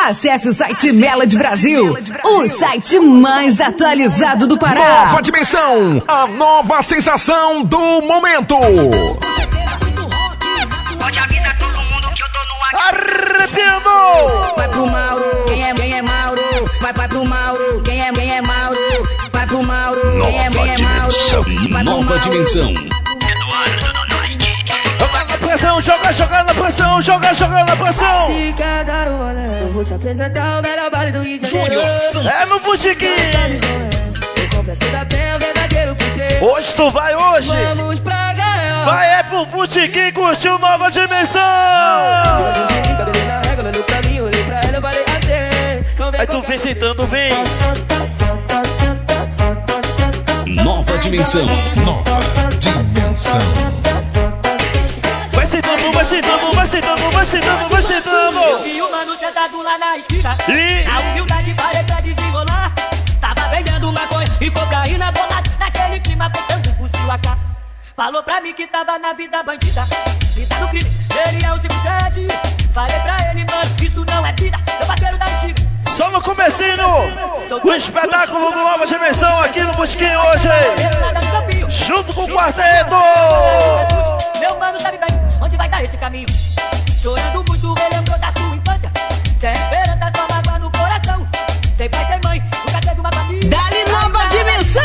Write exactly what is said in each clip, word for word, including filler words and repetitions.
Acesse o site Melody Brasil, o site mais atualizado do Pará. Nova dimensão, a nova sensação do momento. Pode avisar todo mundo que eu tô no ar. Arrepiando! Vai pro Mauro, quem é, quem é Mauro? Vai, vai pro Mauro, quem é, quem é Mauro? Vai pro Mauro, quem é, quem é Mauro? Vai Nova dimensão. Pressão, joga, joga na pressão, joga, joga na pressão. Se quer dar um rolê, eu vou te apresentar o melhor baile do Rio de Janeiro. É no botiquim. Eu confesso da pé, o verdadeiro porquê. Hoje tu vai hoje. Vamos pra ganhar. Vai é pro botiquim, curtiu Nova Dimensão. Cabelo na régua, olhou pra mim, olhei pra ela, eu falei assim. Aí tu vem sentando, vem. Nova dimensão. Nova dimensão. Vai sentando, vai sentando, vai sentando, vai sentando, vai sentando. Eu vi o mano sentado lá na esquina. E a humildade parei pra desenrolar. Tava vendendo maconha e cocaína bolada. Naquele clima contando fuzil A K. Falou pra mim que tava na vida bandida, vida do crime, ele é o cinco sete. Falei pra ele, mano, isso não é vida. Meu parceiro da antiga. só no comecinho, o espetáculo do Nova Dimensão aqui no Botequim hoje, junto com o quarteto. Meu mano sabe bem onde vai dar esse caminho. Chorando muito, relembrou da sua infância. Sem esperança, só mágoa no coração. Sem pai, sem mãe, nunca teve uma família. Dali Nova Dimensão!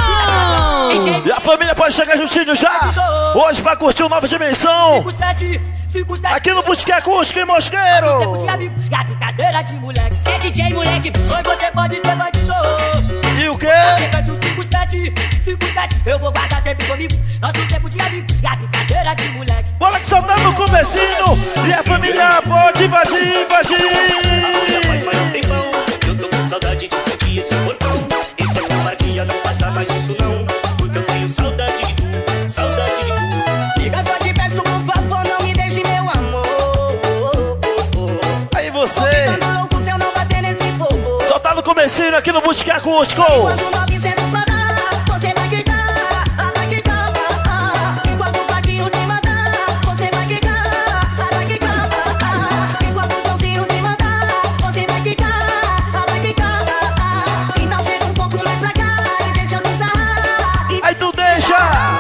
E a família pode chegar juntinho já, hoje pra curtir o Nova Dimensão, aqui no Botequim Acústico em Mosqueiro. E a brincadeira de moleque. É D J moleque, hoje você pode ser bandido. E o quê? cinco sete, cinco sete, eu vou guardar sempre comigo. Nosso tempo de amigo e a brincadeira de moleque. Bola que só tá no comecinho e a família pode invadir, invadir. Faz mais um tempão, eu tô com saudade de sentir esse corpão. Isso é covardia, não faça mais isso não. Porque eu tenho saudade de tu, saudade de tu. Fica só te peço, por favor, não me deixe, meu amor. Aí você Louco, se eu não bater nesse povo. só tá no comecinho aqui no Botequim Acústico. Quando novecentos mandar, você vai quicar, vai quicar. Enquanto o patinho te mandar, você vai quicar, vai quicar. Enquanto o Joãozinho te mandar, você vai quicar, vai quicar. Então chega um pouco mais pra cá e deixa eu te sarrar. Aí tu deixa.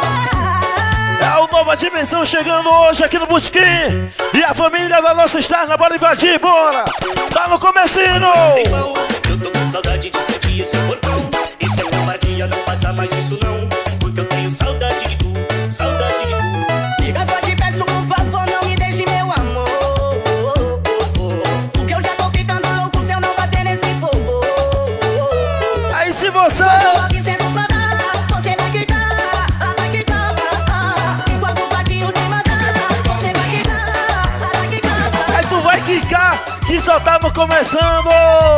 É o Nova Dimensão chegando hoje aqui no Botequim. E a família da nossa externa, bora invadir, bora. Tá no comecinho. Tempão, eu tô com saudade de sentir esse corpão. Isso é covardia, não faça mais isso não. Porque eu tenho saudade de tu, saudade de tu. Fica só te peço, por favor, não me deixe, meu amor. Porque eu já tô ficando louco se eu não bater nesse povo. Aí se você novecentos mandar, você vai quicar, vai quicar. Enquanto o patinho te mandar, você vai quicar, vai quicar. aí tu vai quicar, que só tava começando.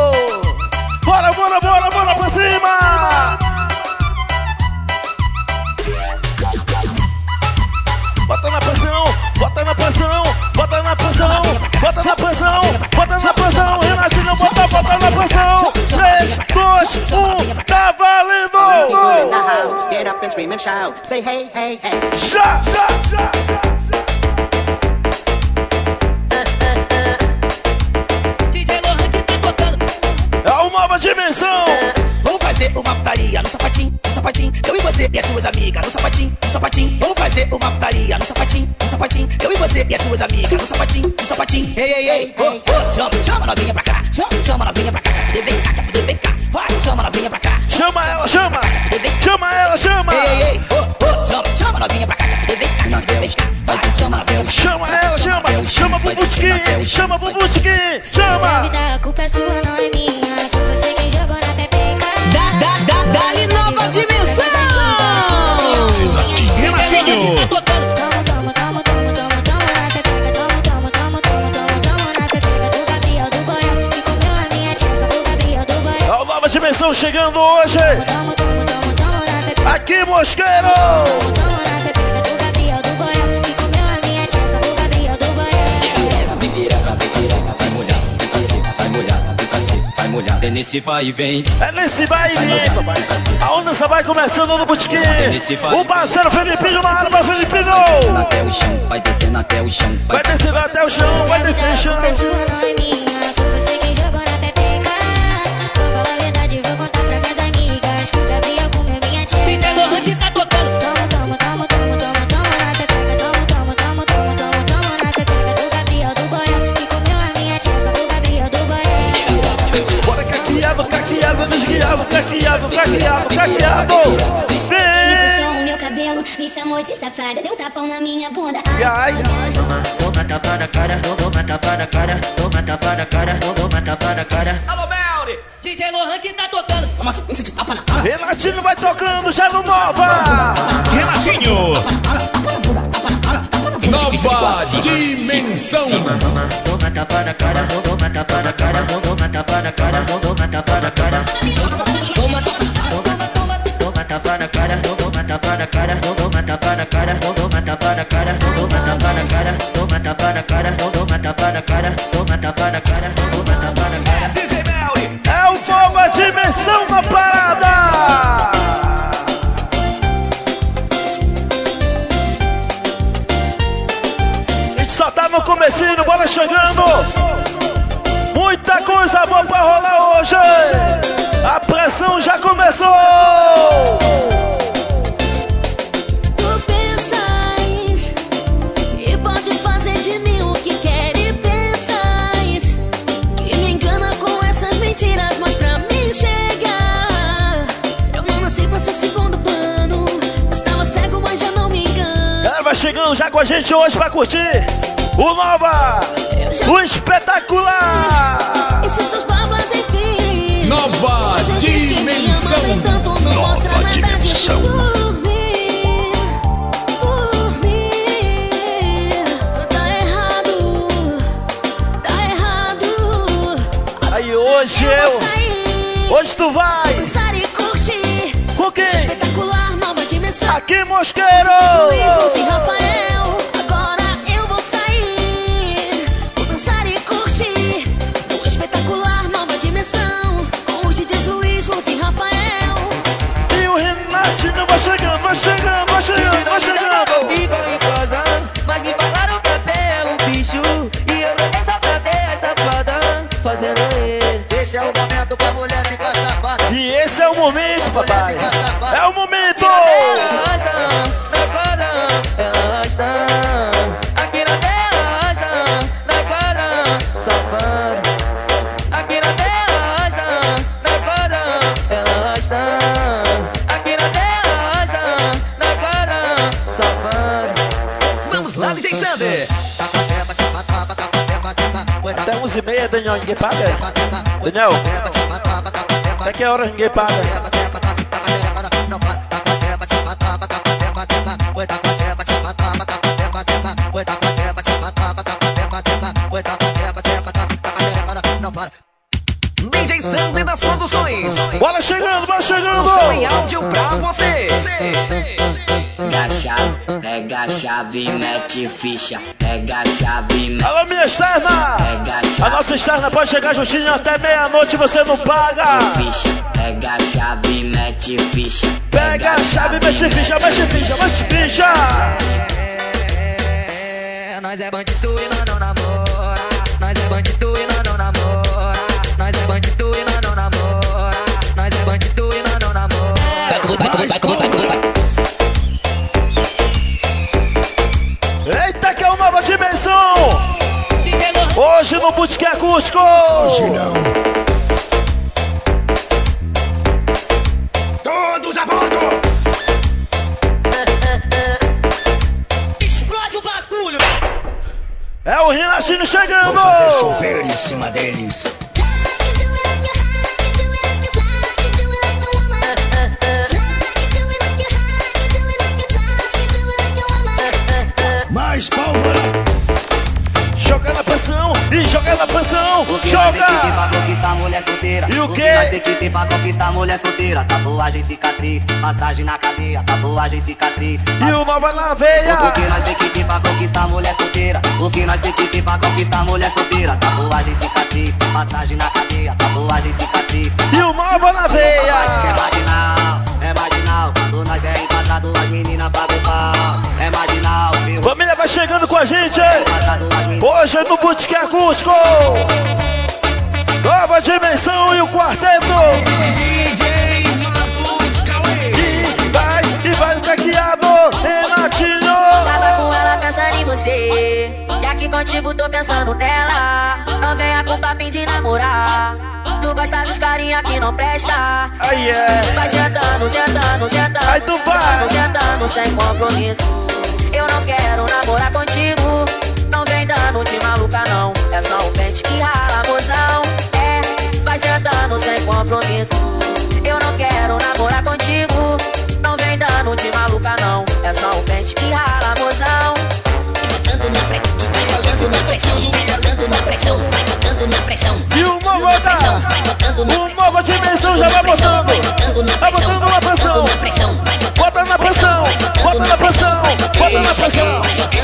Bora, bora, bora, bora pra cima. Bota na pressão, bota na pressão, bota na pressão, bota na pressão, bota na pressão. Renatinho, bota, bota na pressão. três, dois, um, tá valendo. Get up and scream and shout. Say hey, hey, hey. Já, já, já. É o Nova Dimensão. Vamos fazer uma putaria no sapatinho, no sapatinho. Eu e você e as suas amigas no sapatinho, no sapatinho. Vamos fazer uma putaria no sapatinho, no sapatinho. Eu e você e as suas amigas no sapatinho, no sapatinho. Ei, ei, ei, oh, oh. Chama, chama novinha pra cá, chama, chama novinha pra cá. Quer fuder, vem cá, quer fuder, vem cá. Vai, chama novinha pra cá. Chama ela, chama. Chama ela, chama. Ei, ei, ei, oh, oh. Chama, chama novinha pra cá, quer fuder, vem cá, quer fuder, vem cá. Vai, chama novinha. Chama ela, chama. Chama pro Botequim, chama pro Botequim, chama. A culpa é sua, não é minha. Foi você quem jogou na pepeca. Da, da, da, Dali Nova Dimensão! Renatinho. Toma, toma, toma, toma, toma, toma na pepeca. Toma, toma, toma, toma, toma, toma na pepeca. Do Gabriel do Goiás, que comeu a minha tcheca. Do Gabriel do Goiás. É o Nova Dimensão chegando hoje, Toma, toma, toma, toma na pepeca. aqui em Mosqueiro. Toma na pepeca. Do Gabriel do Goiás, que comeu a minha tcheca. Do Gabriel do Goiás. Vem pireca, vem pireca, sai molhada, vem pra seca, sai molhada, vem pra seca, sai molhada. É nesse vai e vem. É nesse vai e vem. A onda só vai começando no Botequim. O parceiro Felipinho na área, Felipinho. Vai descendo até o chão, vai descendo até o chão. Vai descendo até o chão, vai descendo o chão. A culpa é sua, não é minha. Foi você quem jogou caqueado. Puxou o meu cabelo, me chamou de safada, deu tapão na minha bunda. Ai, Toma, toma tapa na cara, toma tapa na cara, toma tapa na cara, toma tapa na cara. Alô, Melly! D J Lohan que tá tocando. Uma sequência de tapa na cara. Renatinho vai tocando, já no Nova. Renatinho. Nova dimensão. Toma tapa na cara, toma tapa na cara, toma tapa na cara, toma tapa na cara. Toma, toma, Toma tapa na cara, toma tapa na cara, toma tapa na cara, toma tapa na cara, toma tapa na cara, toma tapa na cara, toma tapa na cara, toma tapa na cara, toma tapa na cara. D J Melly é o Nova Dimensão na parada. A gente só tá no comecinho, bora chegando. Muita coisa boa pra rolar hoje. A pressão já começou. Tu pensas e pode fazer de mim o que quer e pensas que me engana com essas mentiras, mas pra mim chegar eu não nasci pra ser segundo plano. Estava cego, mas já não me engano. Ela vai chegando já com a gente hoje pra curtir o Nova, o espetacular. Esses teus babas, enfim. Nova Você diz que me ama, dimensão. no entanto, não mostra Nova nada dimensão. disso por mim, por mim. Tá errado, tá errado. Aí hoje Eu eu, vou sair, hoje tu vai. dançar e curtir. Com quem? Espetacular, nova dimensão. Aqui, Mosqueiro. Luiz, Luci, Rafael. Agora eu vou sair, vou dançar e curtir. No espetacular, nova dimensão. Com os D Js Luiz, Luci, Rafael. E o Renatinho vai chegando, vai chegando, vai chegando, vai chegando. Ficam em casa, mas me pagaram pra ver um bicho. E eu não tenho só pra ver essa foda fazendo isso. Esse é o momento pra mulher ficar safada. E esse é o momento, papai. É o momento. Elas estão na quadra, elas estão aqui na tela, elas estão na quadra, safada. Aqui na tela, elas estão na quadra, elas estão aqui na tela, elas estão na quadra, safada. Vamos lá, D J Sander. Até onze e meia, Daniel, ninguém paga. Daniel, até que hora ninguém paga? D J Sander das produções. Bora chegando, bora chegando. Som em áudio pra você. Pega a chave, pega a chave, mete ficha. Pega a chave, mete Alô, minha externa. Pega a A chave, nossa externa pode chegar juntinho até meia-noite, você não paga. ficha. Pega a chave, mete ficha. Pega a chave, mexe ficha, mexe ficha, mexe ficha. É, nós é bandido e nós não namora. Nós é bandido e nós não namora. Nós é bandido e nós não namora. Nós é bandido e nós não namora. Vai como, vai como, vai como, vai como, vai. Eita, que é uma nova dimensão. Hoje no Boutique Acústico. Hoje não. Todos a bordo. Explode o bagulho. É o Renatinho chegando. Vou fazer chover em cima deles. Mais pólvora. Joga na pressão e joga na pressão. O que nós tem que ter pra Joga. conquistar mulher solteira? E o O quê? que nós tem que ter pra conquistar mulher solteira? Tatuagem, cicatriz, massagem na cadeia. Tatuagem, cicatriz. E o Nova na veia. O que nós tem que ter pra conquistar mulher solteira? O que nós tem que ter pra conquistar mulher solteira? Tatuagem, cicatriz, massagem na cadeia. Tatuagem, cicatriz. E o Nova na É veia. marginal, é marginal. Quando nós é enquadrado, as meninas pagam pau. É marginal, meu. Família vai chegando com a gente. Enquadrado, as meninas. Hoje é no Boutique Acústico. Nova dimensão e o quarteto. E vai, e vai o caqueado. Renatinho. Tava com ela pensando em você. E aqui com contigo, tô pensando nela. Não venha com papinho de namorar. Tu gosta dos carinha que não presta. Aí é. Vai sentando, sentando, sentando. Aí tu vai. Sentando sem compromisso. Eu não quero namorar contigo. Não vem dando de maluca não. É só o pente que rala, mozão. É, vai sentando sem compromisso. Eu não quero namorar contigo. Não vem dando de maluca não. É só o pente que rala, mozão. Botando na pressão, vai botando na pressão, vai botando na pressão, vai botando na pressão. E o Nova tá, o Nova Dimensão já vai botando, vai botando na pressão, bota na pressão, bota na pressão, bota na pressão.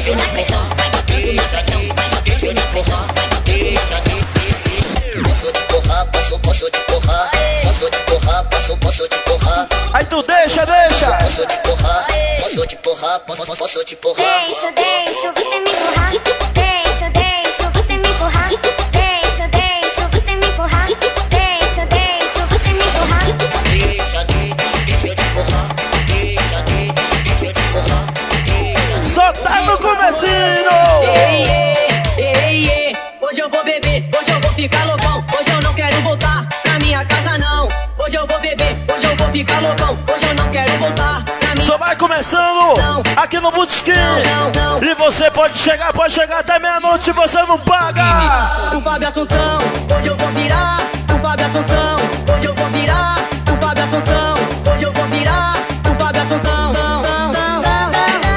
Posso te porrar, posso, posso te porrar, posso te porrar, posso, posso te porrar. Aí tu deixa, deixa. Posso te porrar, posso te porrar, posso, posso te porrar. Deixa, deixa você me empurrar. Deixa, deixa você me empurrar. Deixa, deixa você me empurrar. Deixa, deixa você me empurrar. Deixa, deixa, deixa eu te porrar. Deixa, deixa, deixa eu te porrar. Só tá no comecinho. Ei, ei, ei, ei. Hoje eu vou beber, hoje eu vou ficar loucão. Hoje eu não quero voltar pra minha casa não. Hoje eu vou beber, hoje eu vou ficar loucão. Hoje eu não quero voltar pra minha... Só vai começando Não. aqui no Botequim. Não, não, não. E você pode chegar, pode chegar até meia-noite e você não paga. O Fábio Assunção, hoje eu vou virar. O Fábio Assunção, hoje eu vou virar. O Fábio Assunção, hoje eu vou virar. O Fábio Assunção, não, não, não, não,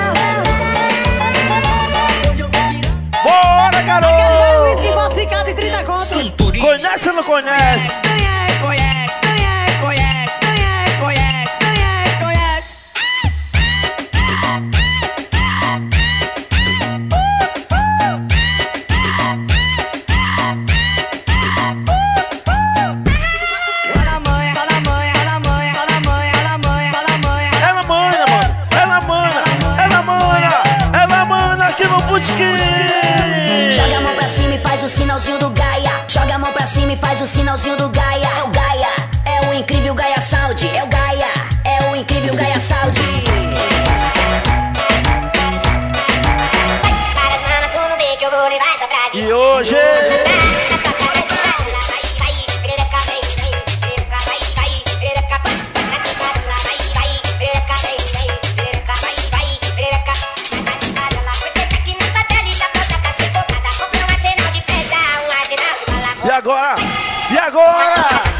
não. Hoje eu vou virar. Bora, garoto. Falsificado em trinta contos. Conhece ou não conhece? Conhece, conhece, conhece, conhece, conhece, conhece, conhece, conhece. Ela mãe, ela mãe, ela mãe, ela mãe, ela mãe, ela mãe. Ela mana, mano. Ela mana, ela mana, ela mana aqui no Botequim. Joga a mão pra cima e faz o sinalzinho do Gaia. Joga a mão pra cima e faz o sinalzinho do Gaia. É o Gaia, é o incrível Gaia Saúde. É o Gaia, é o incrível Gaia Saúde. E hoje E agora? E agora?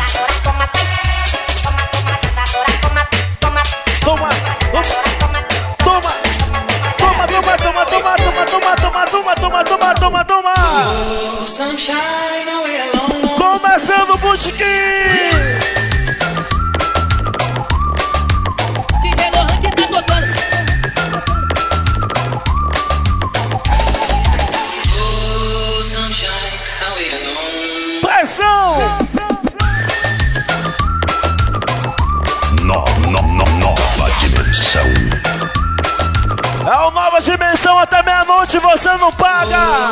Toma, toma, toma, toma, toma, toma, toma, toma, toma, toma, toma, toma, toma, toma. Começando o Botequim. D J Lohan que tá tocando. Pressão. No, no, no, nova dimensão. É o Nova Dimensão até meia-noite você não paga.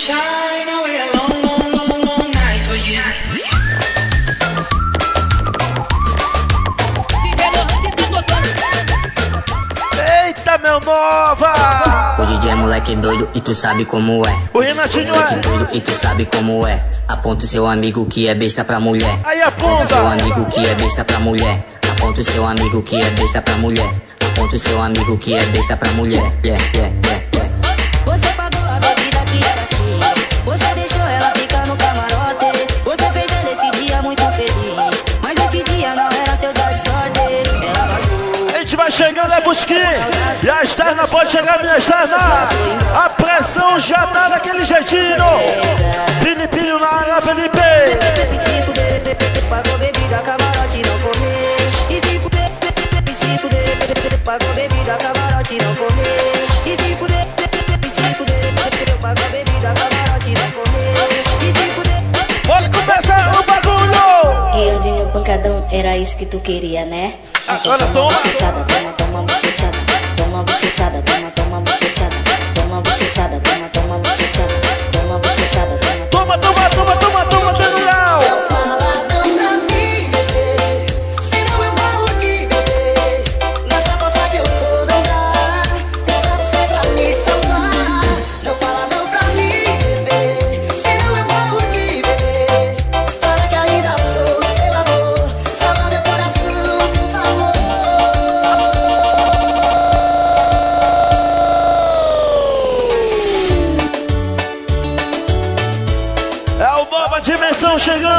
Eita, meu Nova. O D J é moleque doido e tu sabe como é. O Renatinho Moleque é. doido e tu sabe como é. Aponta o seu amigo que é besta pra mulher. Aí Aponta o seu aponta. amigo que é besta pra mulher. Aponta o seu amigo que é besta pra mulher. Aponta o seu amigo que é besta pra mulher. Yeah, yeah, yeah, yeah. Você pagou a bebida que era aqui. Você deixou ela ficar no camarote. Você fez ela esse dia muito feliz. Mas esse dia não era seu dia de sorte. Ela vazou. A gente vai chegando, é Botequim. E a externa pode chegar, minha externa. A pressão já tá daquele jeitinho. Filipinho na área, Felipe. E se fuder, pagou bebida, camarote não comer. E se fuder, e se fuder, pagou bebida, camarote não comer. E se fuder, e se fuder, pagou bebida, camarote não comer. E se fuder. Pode começar o bagulho. Guiandinho pancadão, era isso que tu queria, né? Agora toma bochechada, toma, toma bochechada. Toma bochechada, toma, toma bochechada. Toma bochechada, toma, toma bochechada. Toma bochechada, toma, toma, toma, toma, toma, toma, general. Não fala não pra mim,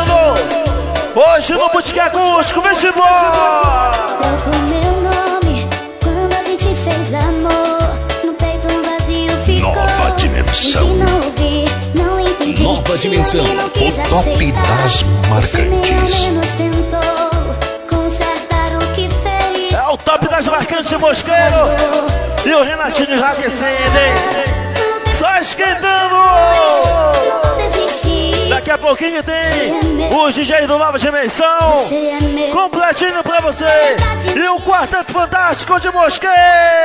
chegando. Hoje no Boutique Acústico, vem se embora. Toca o meu nome quando a gente fez amor. No peito um vazio ficou. Nova dimensão. Fingi não ouvir, não entendi. Nova Se dimensão. alguém não quis O top aceitar, das você nem ao marcantes. menos tentou consertar o que fez. É o top das marcantes Mosqueiro. E o Renatinho enraquecendo, hein? Só esquentando. Não vou desistir. Daqui a pouquinho tem o D J do Nova Dimensão. Completinho pra você. E o Quarteto Fantástico de Mosqueiro.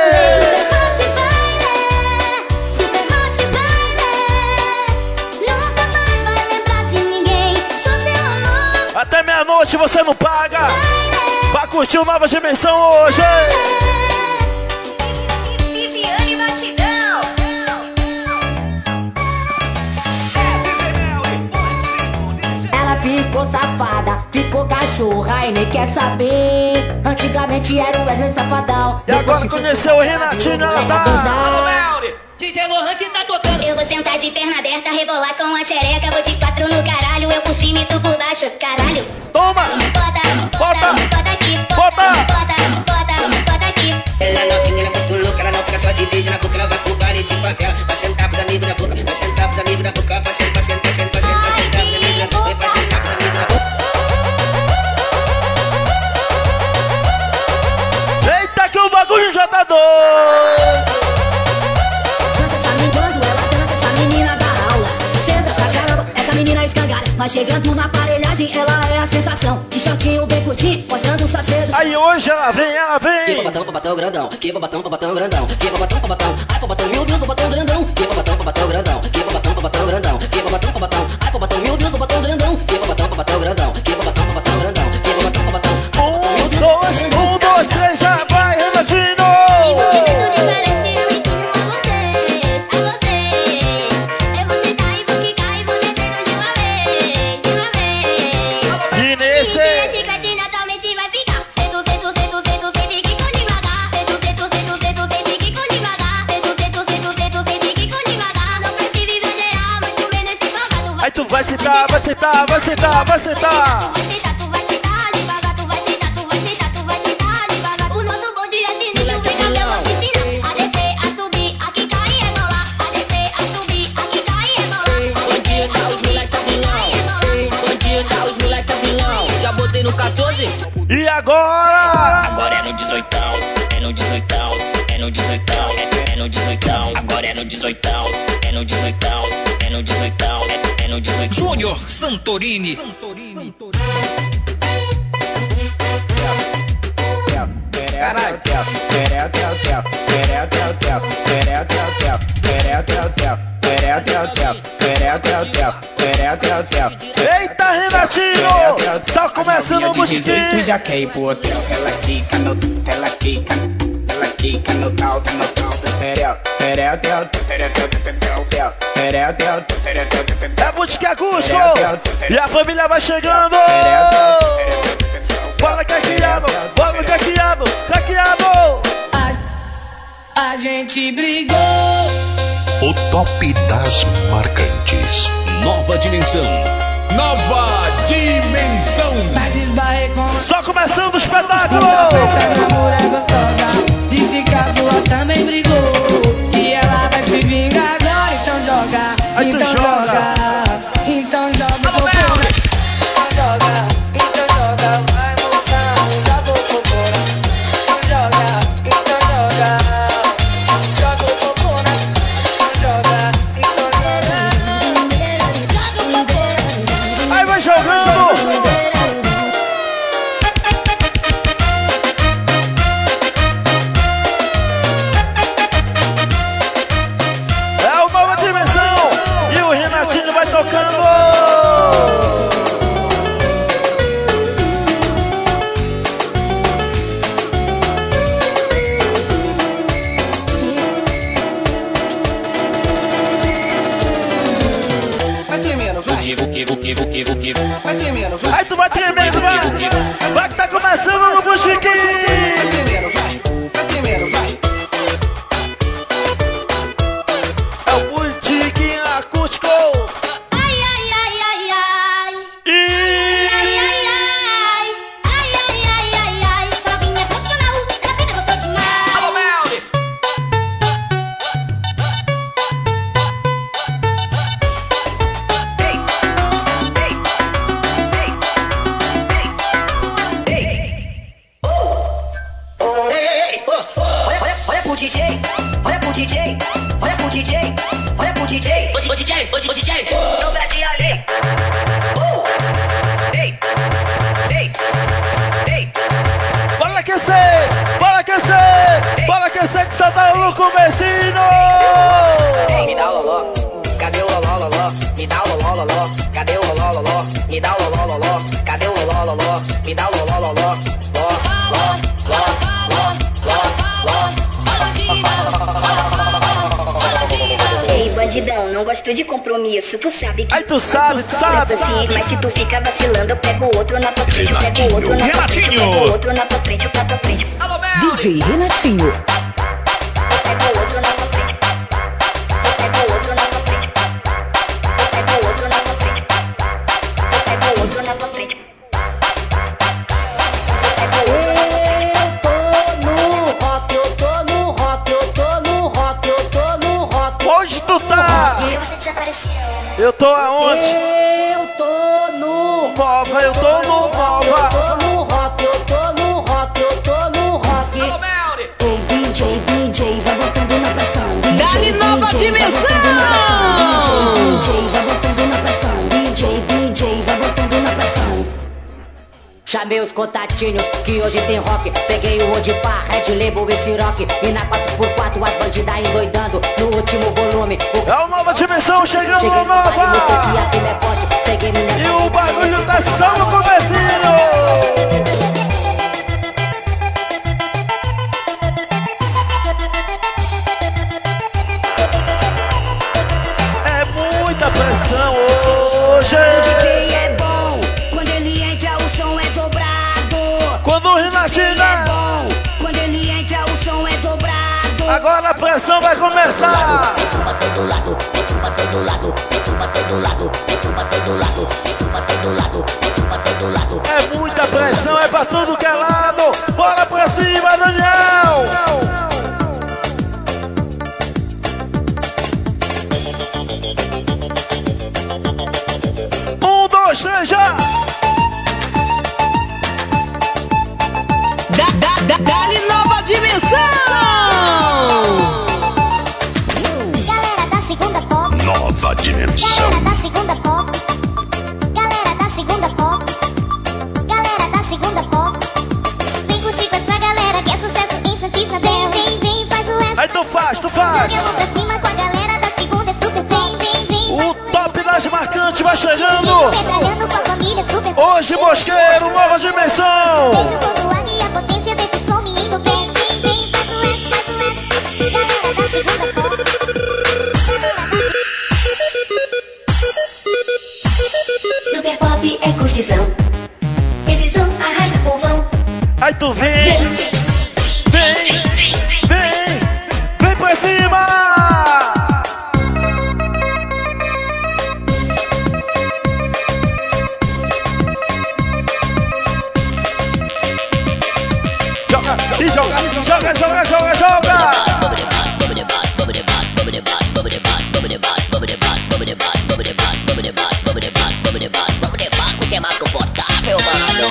Até meia-noite você não paga. Vai curtir o Nova Dimensão hoje. Viviane Batidão. Ela ficou safada, ficou cachorra e nem quer saber. Antigamente era o Wesley Safadão. E agora conheceu o Renatinho, ela tá. D J Lohan que tá tocando. Eu vou sentar de perna aberta, rebolar com a xereca. Vou de quatro no caralho, eu por cima e tu por baixo. Caralho. Toma! Bota, bota, bota aqui. Bota! Bota, bota, bota aqui. Ela é novinha, ela é muito louca, ela não fica só de beijo na boca, ela vai pro baile de favela. Vai sentar pros amigos da boca, vai sentar pros amigos da boca, vai sentar, vai sentar, vai sentar, vai sentar, vai sentar pros amigos da boca, vai sentar pros amigos da boca. Eita que o bagulho já tá doido! Mas chegando na aparelhagem, ela é a sensação. De shortinho bem curtinho, mostrando o sacedo. Aí hoje ela vem, ela vem. Que babatão, babatão grandão. Que babatão, babatão grandão. Que babatão, babatão. Ai, babatão, meu Deus, babatão grandão. Que babatão, babatão grandão. Que babatão, babatão grandão. Que babatão, babatão. Ai, babatão, meu Deus, babatão grandão. Que babatão, babatão grandão. Que babatão, babatão grandão. Que babatão, babatão. Um, dois, um, dois, três, já vai, Renatinho. Envolvimento diferente, eu ensino a vocês, a vocês. Eu vou sentar e vou quicar e vou descendo de uma vez, de uma vez. E nesse Tica naturalmente vai ficar. Sento, sento, sento, sento, sento e quico devagar. Sento, sento, sento, sento, sento e quico devagar. Sento, sento, sento, sento, sento e quico devagar. Não precisa exagerar, mas tu menos esse salgado. aí tu vai sentar, vai sentar, vai sentar, vai sentar. Tu vai sentar, tu vai sentar devagar. Tu vai sentar, tu vai sentar, tu vai sentar devagar. O nosso bonde é sinistro, vem cá que eu vou te ensinar. A descer, a subir, a quicar e rebolar. A descer, a subir, a quicar e rebolar. A descer, a subir, a quicar e rebolar. Bandida, os moleque é vilão. Já botei no quatorze. E agora? Agora é no dezoitão, é no dezoitão, é no dezoitão, é, é no dezoitão. Agora é no dezoitão, é no dezoitão, é no dezoitão, é, é no dezoitão. Júnior Santorini. Eita, Renatinho! Só começando o Tu botiquim. já quer ir pro hotel, ela quica no, ela quica, ela quica no tal, no tal. Terel, terel, terel, terel, terel, terel, terel, terel, terel, terel. É Boutique Acústico. E a família vai chegando. Bora caqueado, bora caqueado, caqueado. A gente brigou. O top das marcantes. Nova dimensão. Nova dimensão. Mas esbarrei com Só começando o espetáculo. então essa namora gostosa. Disse que a tua também brigou. E ela vai se vingar agora. Então joga, Aí tu então joga. joga. Então joga o popô na. Então joga, então joga. Vai moção, joga o popô na. Então joga, então joga. Joga o popô na. Então joga, então joga. Joga o popô na. Aí vai jogando. É o Nova Dimensão. E o Renatinho vai tocando. Vai tremendo, vai. Vai tremendo, vai. Aí tu vai tremendo, vai. Vai que tá começando no Vai botiquim. tremendo, vai. Vai tremendo, vai. É o botiquim acústico. Ai, ai, ai, ai, ai. E loló, me dá loló, loló, ló, ló, ló, ló, ló, Ei, bandidão, não gosto de compromisso. Tu sabe que. Aí tu sabe, tu sabe. Mas se tu fica vacilando, eu pego outro na tua frente. Eu pego outro na tua frente. Eu pego outro na tua frente, pra tua frente. D J Renatinho. Onde tu tá? Eu tô aonde? Eu tô no Nova, eu tô no Nova. Eu tô no rock, eu tô no rock, eu tô no rock. Ei, D J, D J, vai botando na pressão. Dá-lhe nova dimensão. D J, vai botando na pressão. D J, D J, vai botando na pressão. Chamei os contatinhos que hoje tem rock. Peguei o Odipá, Red Label e Ciroc. E na quatro por quatro as bandidas endoidando no último volume. É o Nova Dimensão chegando no Nova. E o bagulho tá só no comecinho. É muita pressão hoje. O D J é bom, quando ele entra o som é dobrado. Quando o Renatinho é bom, quando ele entra o som é dobrado. Agora a pressão vai começar. Pra todo lado, pra todo lado, pra todo lado, pra todo lado, pra todo lado, pra todo lado. É muita pressão, é pra tudo que é lado. Bora pra cima, Daniel. Um, dois, três, já. Dá, dá, dá, dá-lhe nova dimensão. Galera da segunda pop. Nova dimensão. Galera da segunda pop. Galera da segunda pop. Galera da segunda pop. Vem curtir com essa galera que é sucesso em Santista. Vem, vem, vem, faz o S. Aí tu faz, tu faz. Joga a mão pra cima com a galera da segunda, é super. Vem, vem, vem. O top das marcantes vai chegando. Metralhando com a família, super. Hoje, Mosqueiro, Nova Dimensão. Vejo todo lado e a potência desse som me indo. Vem, vem, vem, faz o S, faz o S. Galera da segunda pop. Super Pop é curtição. Esse som arrasta povão. Aí tu vem. Vem, vem, vem pra cima. Joga, e joga, joga, joga, joga, joga. O que é mais confortável, mano?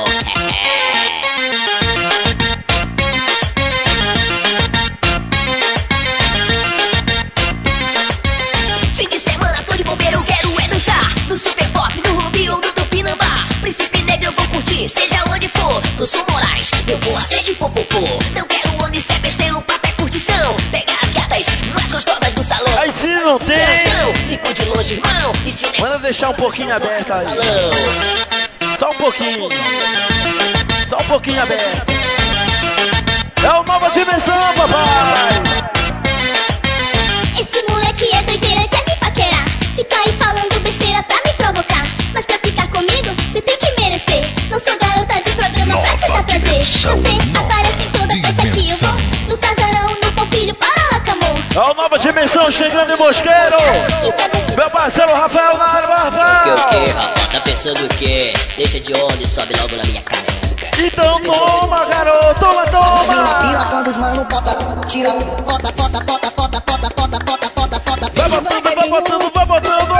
Fim de semana, tô de bobeira, eu quero é dançar. No Super Pop, no Rubi ou no Tupinambá. Príncipe Negro eu vou curtir, seja onde for. No Sul Moraes, eu vou até de Popopô. Não quero onde cê besteira, o papo é curtição. Pegar as gatas mais gostosas do salão. Aí se não tem, fico de longe, irmão. E se o manda deixar um pouquinho aberto aí. Só um pouquinho. Só um pouquinho aberto. É uma nova dimensão, papai. Esse moleque é doideira, quer me paquerar. Fica aí falando besteira pra me provocar. Mas pra ficar comigo, cê tem que merecer. Não sou garota de programa pra te dar prazer. Você aparece em toda festa que eu vou. No casarão, no palpilho, para lá, camô. É uma nova dimensão chegando em Mosqueiro. Meu parceiro Rafael na área, Rafael. O que, o que, rapaz? Tá pensando o quê? Deixa de onda e sobe logo na minha cara. Então toma, garoto, toma, toma. Pila quando os mano bota, tira, bota, bota, bota, bota, bota, bota, bota, bota, bota. Vai botando, vai botando, vai botando.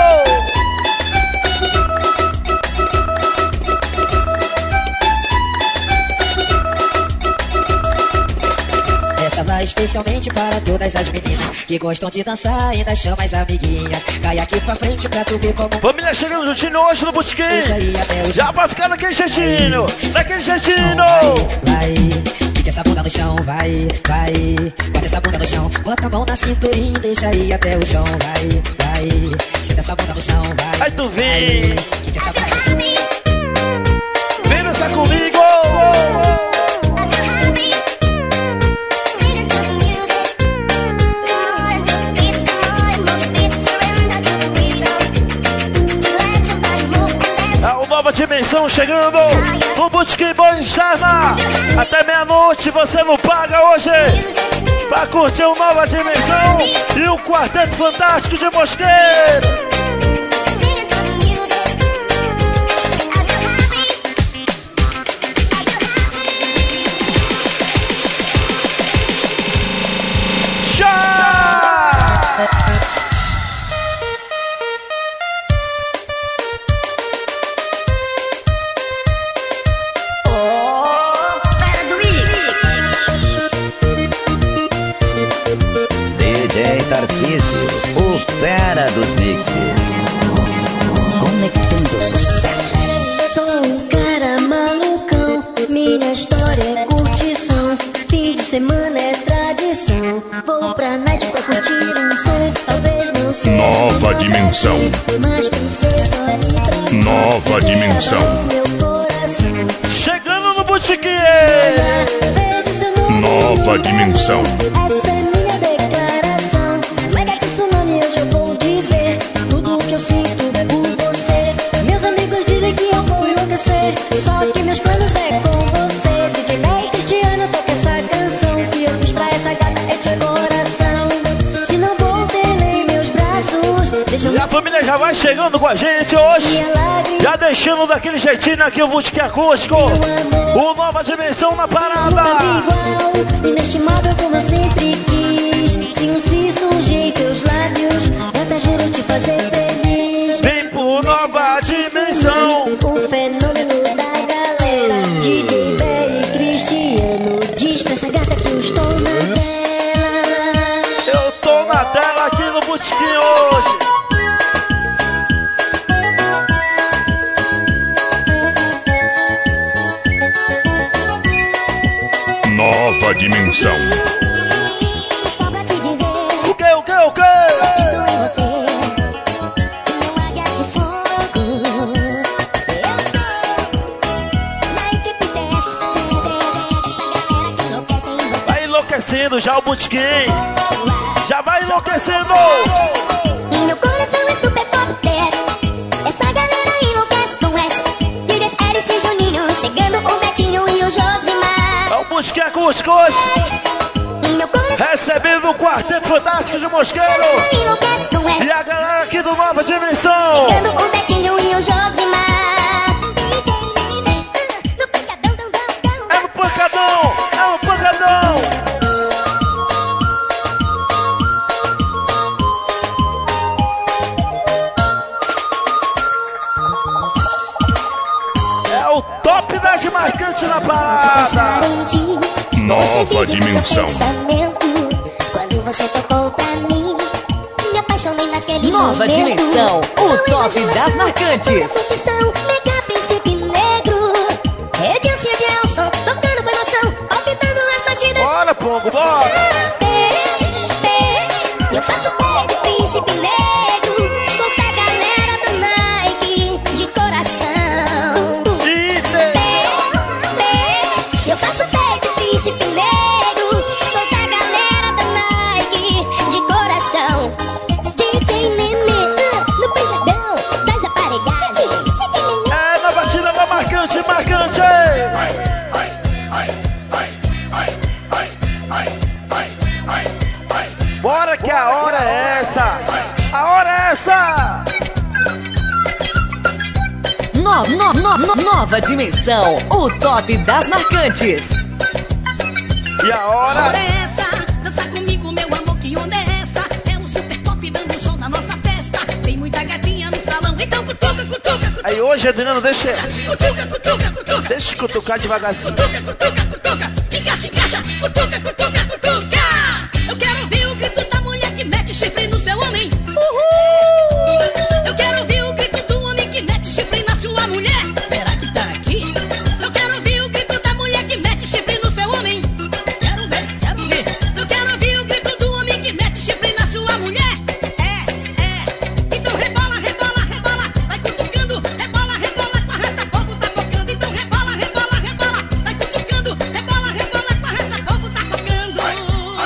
Essa vai especialmente para todas as meninas que gostam de dançar, ainda chama as amiguinhas. Cai aqui pra frente pra tu ver como... Família chegando juntinho hoje no Botequim. Já pra ficar naquele jeitinho, naquele jeitinho. Vai, fica essa bunda no chão, vai, vai. Bota essa bunda no chão, bota a mão na cinturinha e deixa aí até o chão, vai, vai. Senta essa bunda no chão, vai. Aí tu vem. Fica essa bunda no chão. Vem nessa chegando no Botequim Boa Externa. Até meia-noite você não paga hoje. Pra curtir o Nova Dimensão e o Quarteto Fantástico de Mosqueiro. Tarcísio, o fera dos mixes. Conectando sucesso. Sou um cara malucão, minha história é curtição. Fim de semana é tradição. Vou pra night pra curtir um som. Talvez não seja Nova Dimensão. mas pensei só ir pra Nova Dimensão. meu coração. Chegando no Botequim. Veja seu nome. Nova Dimensão. Essa é minha declaração. Mega tsunami, hoje eu vou dizer tudo o que eu sinto por você. Meus amigos dizem que eu vou enlouquecer, só que meus planos é com você. D J Bay Cristiano toca essa canção que eu fiz pra essa gata, é de coração. Se não vou ter nem meus braços, deixa eu... E a família já vai chegando com a gente hoje. Já deixando daquele jeitinho aqui o Botequim Acústico. O Nova Dimensão na parada. Igual, inestimável como eu sempre quis. Se um sim surgir teus lábios, eu te juro te fazer feliz. Vem por Nova Dimensão. O fenômeno da galera, D J Bay Cristiano. Diz pra essa gata que eu estou na tela. Eu tô na tela aqui no Botequim hoje. Nova Dimensão. Só pra te dizer, O que, o que, o que? só penso em você. Meu águia de fogo. Eu sou na equipe T F. Essa galera que enlouquece em você. Vai enlouquecendo já o Botequim. Já vai enlouquecendo. Meu coração é super pop dez. Essa galera enlouquece com S. D Js Eris e Juninho. Chegando o Betinho e o Josimar. É o Botequim Acústico hoje. Meu coração Recebendo o Quarteto Fantástico de Mosqueiro. enlouquece com S. E a galera aqui do Nova Dimensão. Chegando o Betinho e o Josimar. No pancadão, dão, dão, dão. É no pancadão. É no pancadão. É o top das marcantes na parada. Nova Dimensão. Quando você tocou pra mim, me apaixonei naquele Nova momento. Dimensão, o Não top imaginação, das marcantes. Curtição, mega príncipe negro. Edilson e Gelson, tocando com emoção, palpitando as batidas. Bora, Pongo, bora. Saber, eu faço pé de príncipe negro. Sou da galera do Nike, de coração. Eu faço pé de príncipe negro. Sou da galera da Nike, de coração. D J Nenê, no pancadão das aparelhagens. É na batida da marcante, marcante. Bora que a hora é essa. A hora é essa. No, no, no, no, Nova Dimensão, o top das marcantes. E a hora? Onda é essa? Dança comigo, meu amor, que onda é essa? É um super pop dando um show na nossa festa. Tem muita gatinha no salão, então cutuca, cutuca, cutuca. Aí hoje, Adriano, deixa. Cutuca, cutuca, cutuca. Deixa eu cutucar devagarzinho. Cutuca, cutuca, cutuca. Encaixa, encaixa. Cutuca, cutuca, cutuca. Eu quero ouvir o grito da mulher que mete chifre no seu homem. Uhul! Eu quero ouvir o grito do homem que mete chifre na sua mulher. Será que tá aqui? Eu quero ouvir o grito da mulher que mete chifre no seu homem. Quero ver, quero ver. Eu quero ouvir o grito do homem que mete chifre na sua mulher. É, é. Então rebola, rebola, rebola. Vai cutucando, rebola, rebola. Com a resta povo tá tocando. Então rebola, rebola, rebola. Vai cutucando, rebola, rebola. Com a resta povo tá tocando.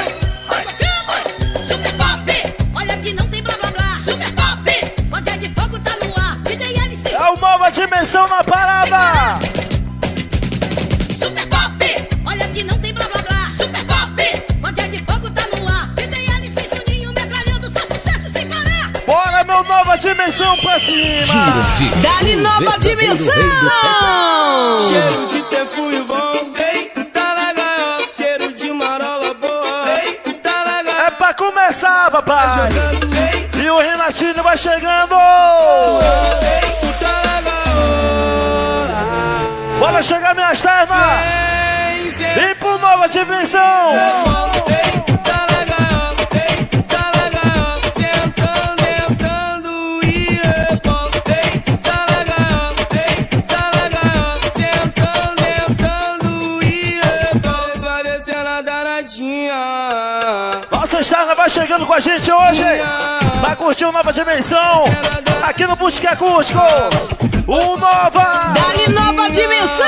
dimensão pra cima. Dali nova dimensão. Cheiro de perfume bom, ei, tu tá na gaiola. Cheiro de marola boa, ei, tu tá na gaiola. É pra começar, papai. E o Renatinho vai chegando. Ei, tu tá na gaiola. Bora chegar, minhas termas. Vem pro nova dimensão. Ei, tu tá na gaiola. Ei, tu tá na gaiola. Tentando, tentando e rebola. Ei, tu tá na gaiola. Ei, tu tá na gaiola. Tentando, tentando e rebola. Parecendo a danadinha. Nossa externa vai chegando com a gente hoje. Vai curtir o Nova Dimensão aqui no Boutique Acústico. O Nova. Dali nova dimensão.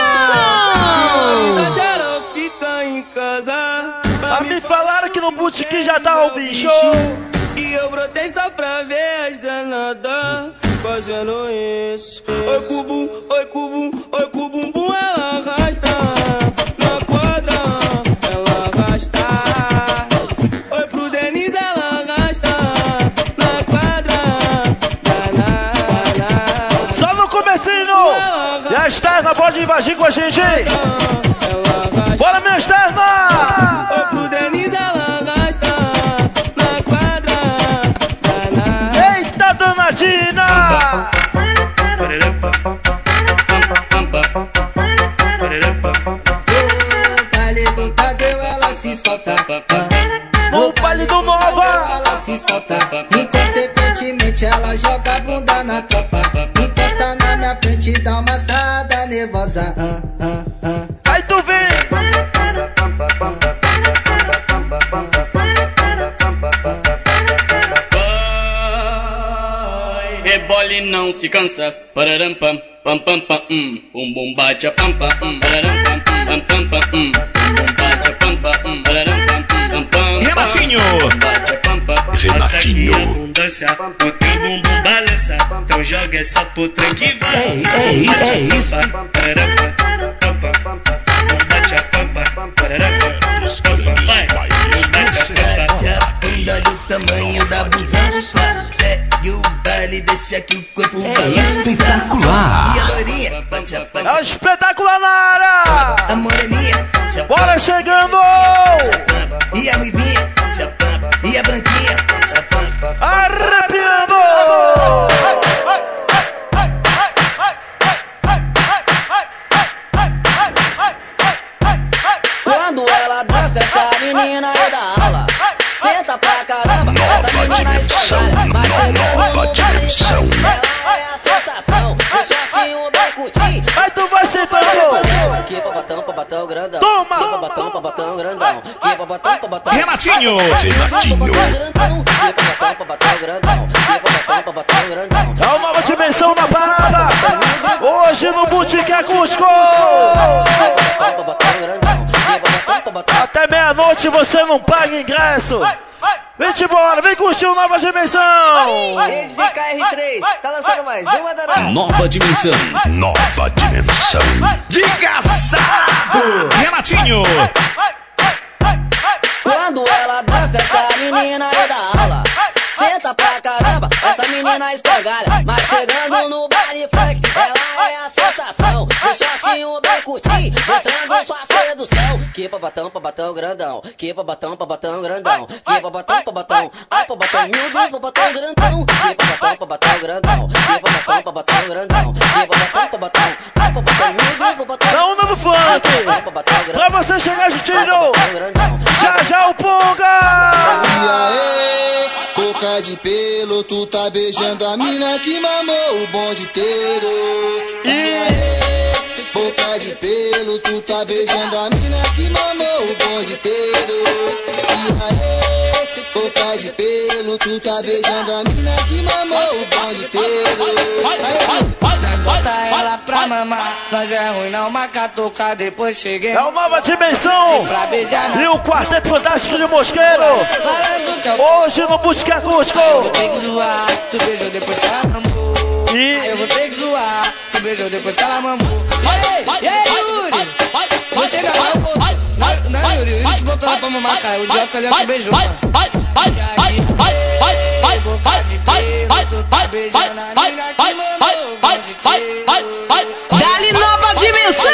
Fica em casa. Mas me falaram que no Boutique já tá o bicho. E eu brotei só pra ver as danadas fazendo isso. Oi cubum, oi cubum, oi cubumbum, ela arrasta na quadra, ela arrasta. Oi pro Denise, ela arrasta na quadra. Só no comecinho. E a externa pode invadir com a gente. Bora, minha externa. Oi pro Denise, ela arrasta na quadra. Eita, danadinha. baile do Tadeu ela se solta. No baile do Nova ela se solta. Inconsequentemente ela joga a bunda na tropa. Encosta na minha frente e dá uma assada nervosa. Ah, ah, ah. Aí tu vem. Rebole não se cansa. Pararam pam pam pam pam um. Bum bum bate a pam pam um. Pararam pam pam pam pam um. Bum bate a pam pam um. Pararam pam pam pam. Renatinho. Bate a pam pam. Renatinho. Abundância, o teu bumbum balança. Então joga essa puta que vai. Ei, ei, é isso. Pararam pam pam pam pam. Bate a pam pam. Pararam pam pam. Vai. Bate a pam pam. Bunda do tamanho da busanfa. Segue o baile, deixa que o corpo balança. Espetacular. E a loirinha, bate a bate. É o espetacular na área. A moreninha, bate a Bora chegando. E a ruivinha, bate a pampa. E a branquinha, bate a pampa. Arrepiando. Quando ela dança, essa menina é da aula. Senta pra caramba, essa menina escondalha. Mas Nova dimensão. ela é a sensação. O shortinho bem curtinho. Aí tu vai sentando. Que babatão, babatão grandão. Toma. Que babatão, babatão grandão. Que babatão, babatão. Renatinho. Renatinho. Que babatão, babatão grandão. Que babatão, babatão grandão. É uma nova dimensão na parada. Hoje no Boutique Acústico. Até meia-noite você não paga ingresso. Vem-te embora, vem curtir o Nova Dimensão. Rede de K R três, tá lançando mais uma danada. Nova dimensão. Nova dimensão. Desgraçado. Renatinho. Quando ela dança, essa menina é da aula. Senta pra caramba, essa menina escangalha. Mas chegando no baile funk, ela é a sensação. O shortinho bem curtinho, mostrando sua sedução. Que babatão, babatão grandão. Que babatão, babatão grandão. Que babatão, babatão. Ai, babatão, meu Deus, babatão grandão. Que babatão, babatão grandão. Que babatão, babatão grandão. Que babatão, babatão. Ai, babatão, meu Deus, babatão. Na onda do funk. Pra você chegar, Jutinho. Já, já o Ponga. E aí, boca de pelo, tu tá beijando a mina que mamou o bonde inteiro. E aí, boca de pelo, tu tá beijando a mina que mamou o bonde inteiro. E aí, boca de pelo, tu tá beijando a mina que mamou o bonde inteiro. Nós bota ela pra mamar, nós é ruim não, marca tocar, depois cheguei. É uma nova dimensão. E o Quarteto Fantástico de Mosqueiro. Hoje no Boutique Acústico. Eu vou ter que zoar, tu beijou depois que ela mamou. E eu vou ter que zoar, tu beijou depois que ela mamou. E aí, Yuri? Você ganhou? Não, não, Yuri, o Yuri que botou ela pra mamar, cara. O idiota ali é que beijou, mano. boca de pelo, tu tá beijando a mina que mamou o bonde inteiro. Dali Nova Dimensão!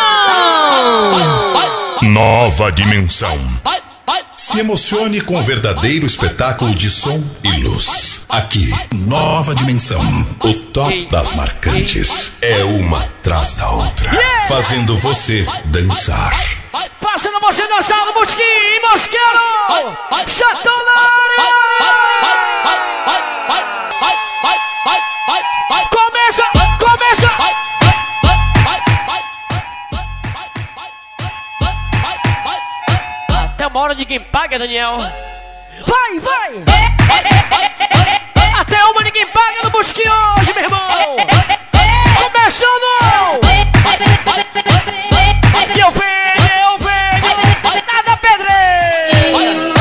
Nova Dimensão. Se emocione com um verdadeiro espetáculo de som e luz. Aqui, Nova Dimensão. O top das marcantes é uma atrás da outra, fazendo você dançar. Fazendo você dançar no Botequim e Mosqueiro! Chatão na área! Começa! Começa! Até uma hora ninguém paga, Daniel. Vai, vai! Até uma ninguém paga no Botequim hoje, meu irmão! Começando! E eu venho, eu venho, nada pedreiro!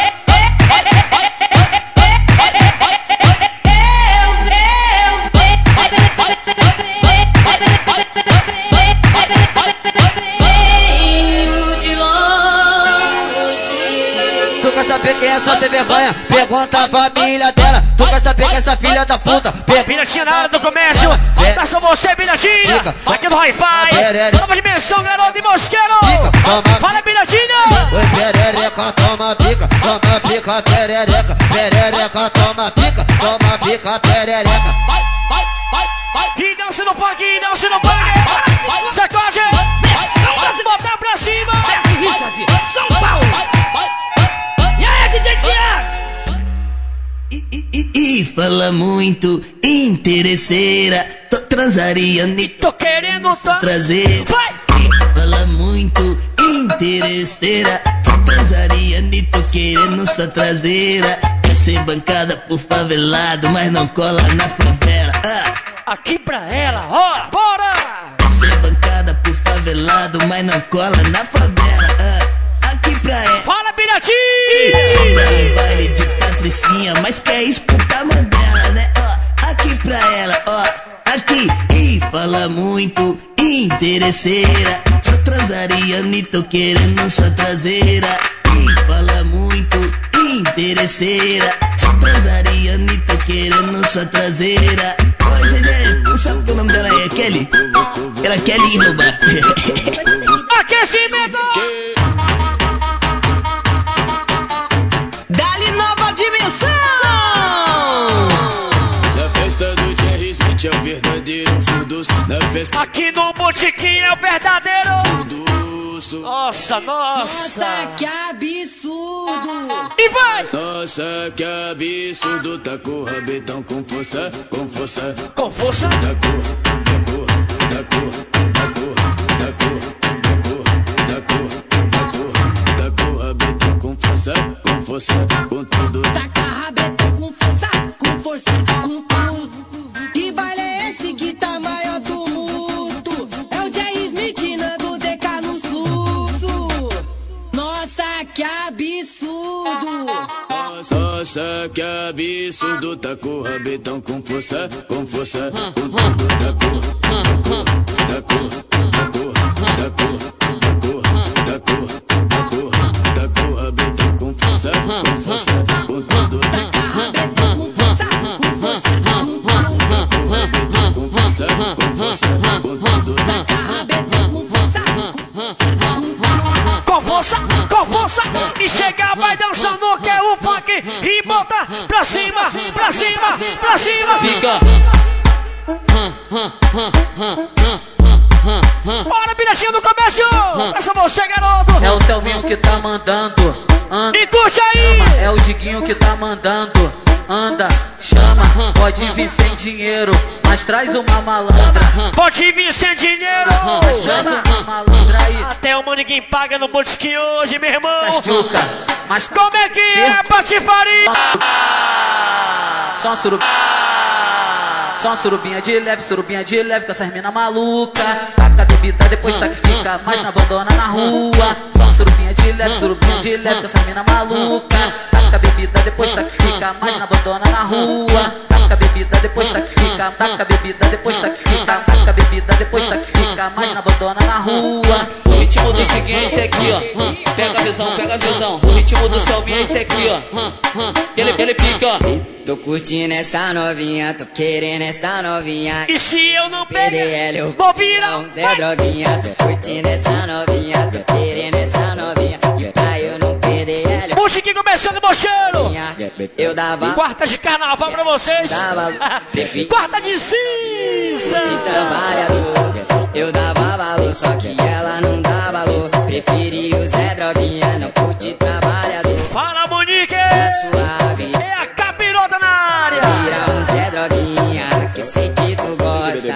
Tu quer saber quem é essa sem vergonha? Pergunta a família dela. Tu quer saber quem é essa filha da puta? Bilhatinha na área do comércio. Abraço você, Bilhatinha. Aqui do Hi-Fi. Nova Dimensão, garoto de Mosqueiro. Fala, Bilhatinha. Oi, perereca, toma pica. Toma pica, perereca. Perereca, toma pica. Toma pica, perereca. E dança no funk, e dança no funk. Sacode. Vamos botar pra cima. Richard, São Paulo. E aí, D J Tiago? E fala muito, interesseira, só transaria nem tô querendo trazer. Vai! E fala muito, interesseira, só transaria nem tô querendo só traseira. Quer ser bancada por favelado, mas não cola na favela. Ah. Aqui pra ela, ó, bora! Quer ser bancada por favelado, mas não cola na favela. Ah. Aqui pra ela. Fala, Bilhatinho! Um baile de Patricinha, mas quer escutar Mandela, né? Ó, aqui pra ela, ó, aqui. E fala muito, interesseira, só transaria, nem tô querendo só traseira. E fala muito, interesseira, só transaria, nem tô querendo só traseira. Ô, G G, não sabe que o nome dela é Kelly? Ela quer lhe roubar. Aquecimento! Dali Nova Dimensão! Na festa do Jerry Smith é o verdadeiro fudoso. Na festa aqui no Botequim é o verdadeiro fudoso. Nossa, nossa! Nossa, que absurdo! E vai! Nossa, que absurdo. Tá com o rabetão com força, com força, com força. Tá com, tá com, tá com, tá com, tá com, tá com, tá com, tá com, tá com o rabetão com força, com força, com tudo. Taca rabetão com força, com força, com tudo. Que baile é esse que tá maior tumulto? É o Jay Smith do D K no sul. Nossa, que absurdo! Nossa, que absurdo. Tá com o rabetão com força, com força, com tudo. Tá com, tá com, tá com, tá com, tá com, tá com, tá com, tá com, tá com o rabetão com força, com força, com tudo. Tá com rabetão com força, com força, com tudo. Tá com rabetão com força, com força, com tudo. Tá com rabetão com força, com força, com força. E chega, vai dançando que é o funk. E bota pra cima, pra cima, pra cima. Fica. Bora, Bilhatinho do comércio. Essa você, garoto. É o Selminho que tá mandando. Anda, e curte aí. Chama. É o Diguinho que tá mandando. Anda, chama, pode vir sem dinheiro, mas traz uma malandra. Pode vir sem dinheiro, mas traz uma malandra aí. Até o ninguém paga no Botequim hoje, meu irmão. Castuca, mas como é que é, patifaria? Só uma surubinha. Só uma surubinha de leve, surubinha de leve com essas mina maluca. Taca a bebida, depois tá que fica, mas não abandona na rua. Só uma surubinha de leve, surubinha de leve com essas mina maluca. taca bebida, depois taquifica, mas não abandona na rua. Taca bebida, depois taquifica, taca bebida, depois taquifica, taca bebida, depois taquifica, mas não abandona na rua. O ritmo do Diguinho é esse aqui, ó. Pega a visão, pega a visão. O ritmo do Selminha é esse aqui, ó. Ele, ele pica, ó. Tô curtindo essa novinha, tô querendo essa novinha. E se eu não P D L, eu vou virar um Zé Droguinha. Tô curtindo essa novinha, tô querendo essa novinha. Eu caio no P D L. Música começando, mocheiro. Eu dava quarta de carnaval pra vocês. Dava quarta de cinza. Trabalhador. Eu dava valor, só que ela não dá valor. Preferi o Zé Droguinha, não curte trabalhador. Fala, Monique. É suave. É a capirota na área. Vira um Zé Droguinha, que sei que tu gosta.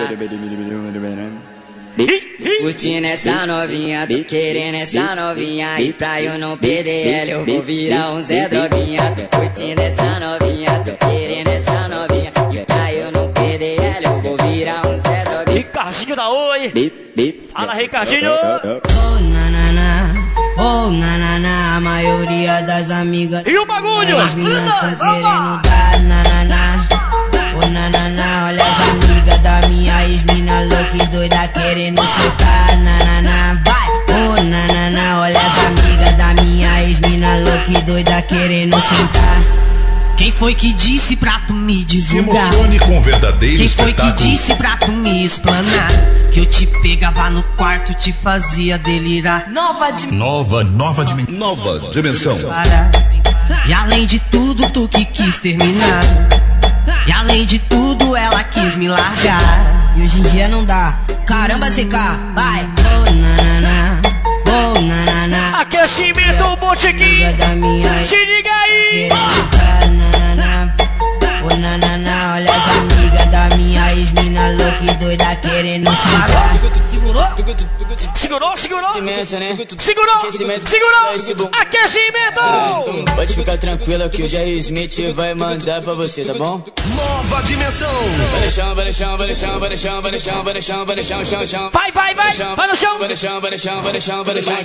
Curtindo essa novinha, tô querendo essa novinha. E pra eu não perder ela, eu vou virar um Zé Droguinha. Tô curtindo essa novinha, tô querendo essa novinha. E pra eu não perder ela, eu vou virar um Zé Droguinha. Ricardinho da Oi. Fala, Ricardinho. Oh, nanana, oh, nanana, a maioria das amigas. E o bagulho? As minas tão querendo dar, nanana. Oh, nanana, olha as amigas da minha ex-mina louca e doida querendo soltar, nanana, vai. Oh, nanana, olha as amigas da minha ex-mina louca e doida querendo sentar. Quem foi que disse pra tu me divulgar? Se emocione com o verdadeiro Quem foi espetáculo. que disse pra tu me explanar? Que eu te pegava no quarto, te fazia delirar. Nova dimensão. Nova, nova dimensão. Nova dimensão. Para. E além de tudo, tu que quis terminar. E além de tudo, ela quis me largar. E hoje em dia não dá. Caramba, C K, vai. Oh, nanana, oh, nanana. Aquecimento, botiquim. Se liga aí. Nanana, oh, nanana, olha as amigas da minha ex-mina louca e doida querendo sentar. Segurou? Segurou, segurou. Segurou, segurou. Aquecimento. Pode ficar tranquila que o Jerry Smith vai mandar pra você, tá bom? Nova dimensão. Vai no chão, vai no chão, vai no chão, vai no chão, vai no chão, vai no chão, vai no chão, chão, chão. Vai, vai, vai. Vai no chão. Vai no chão, vai no chão, vai no chão, vai no chão.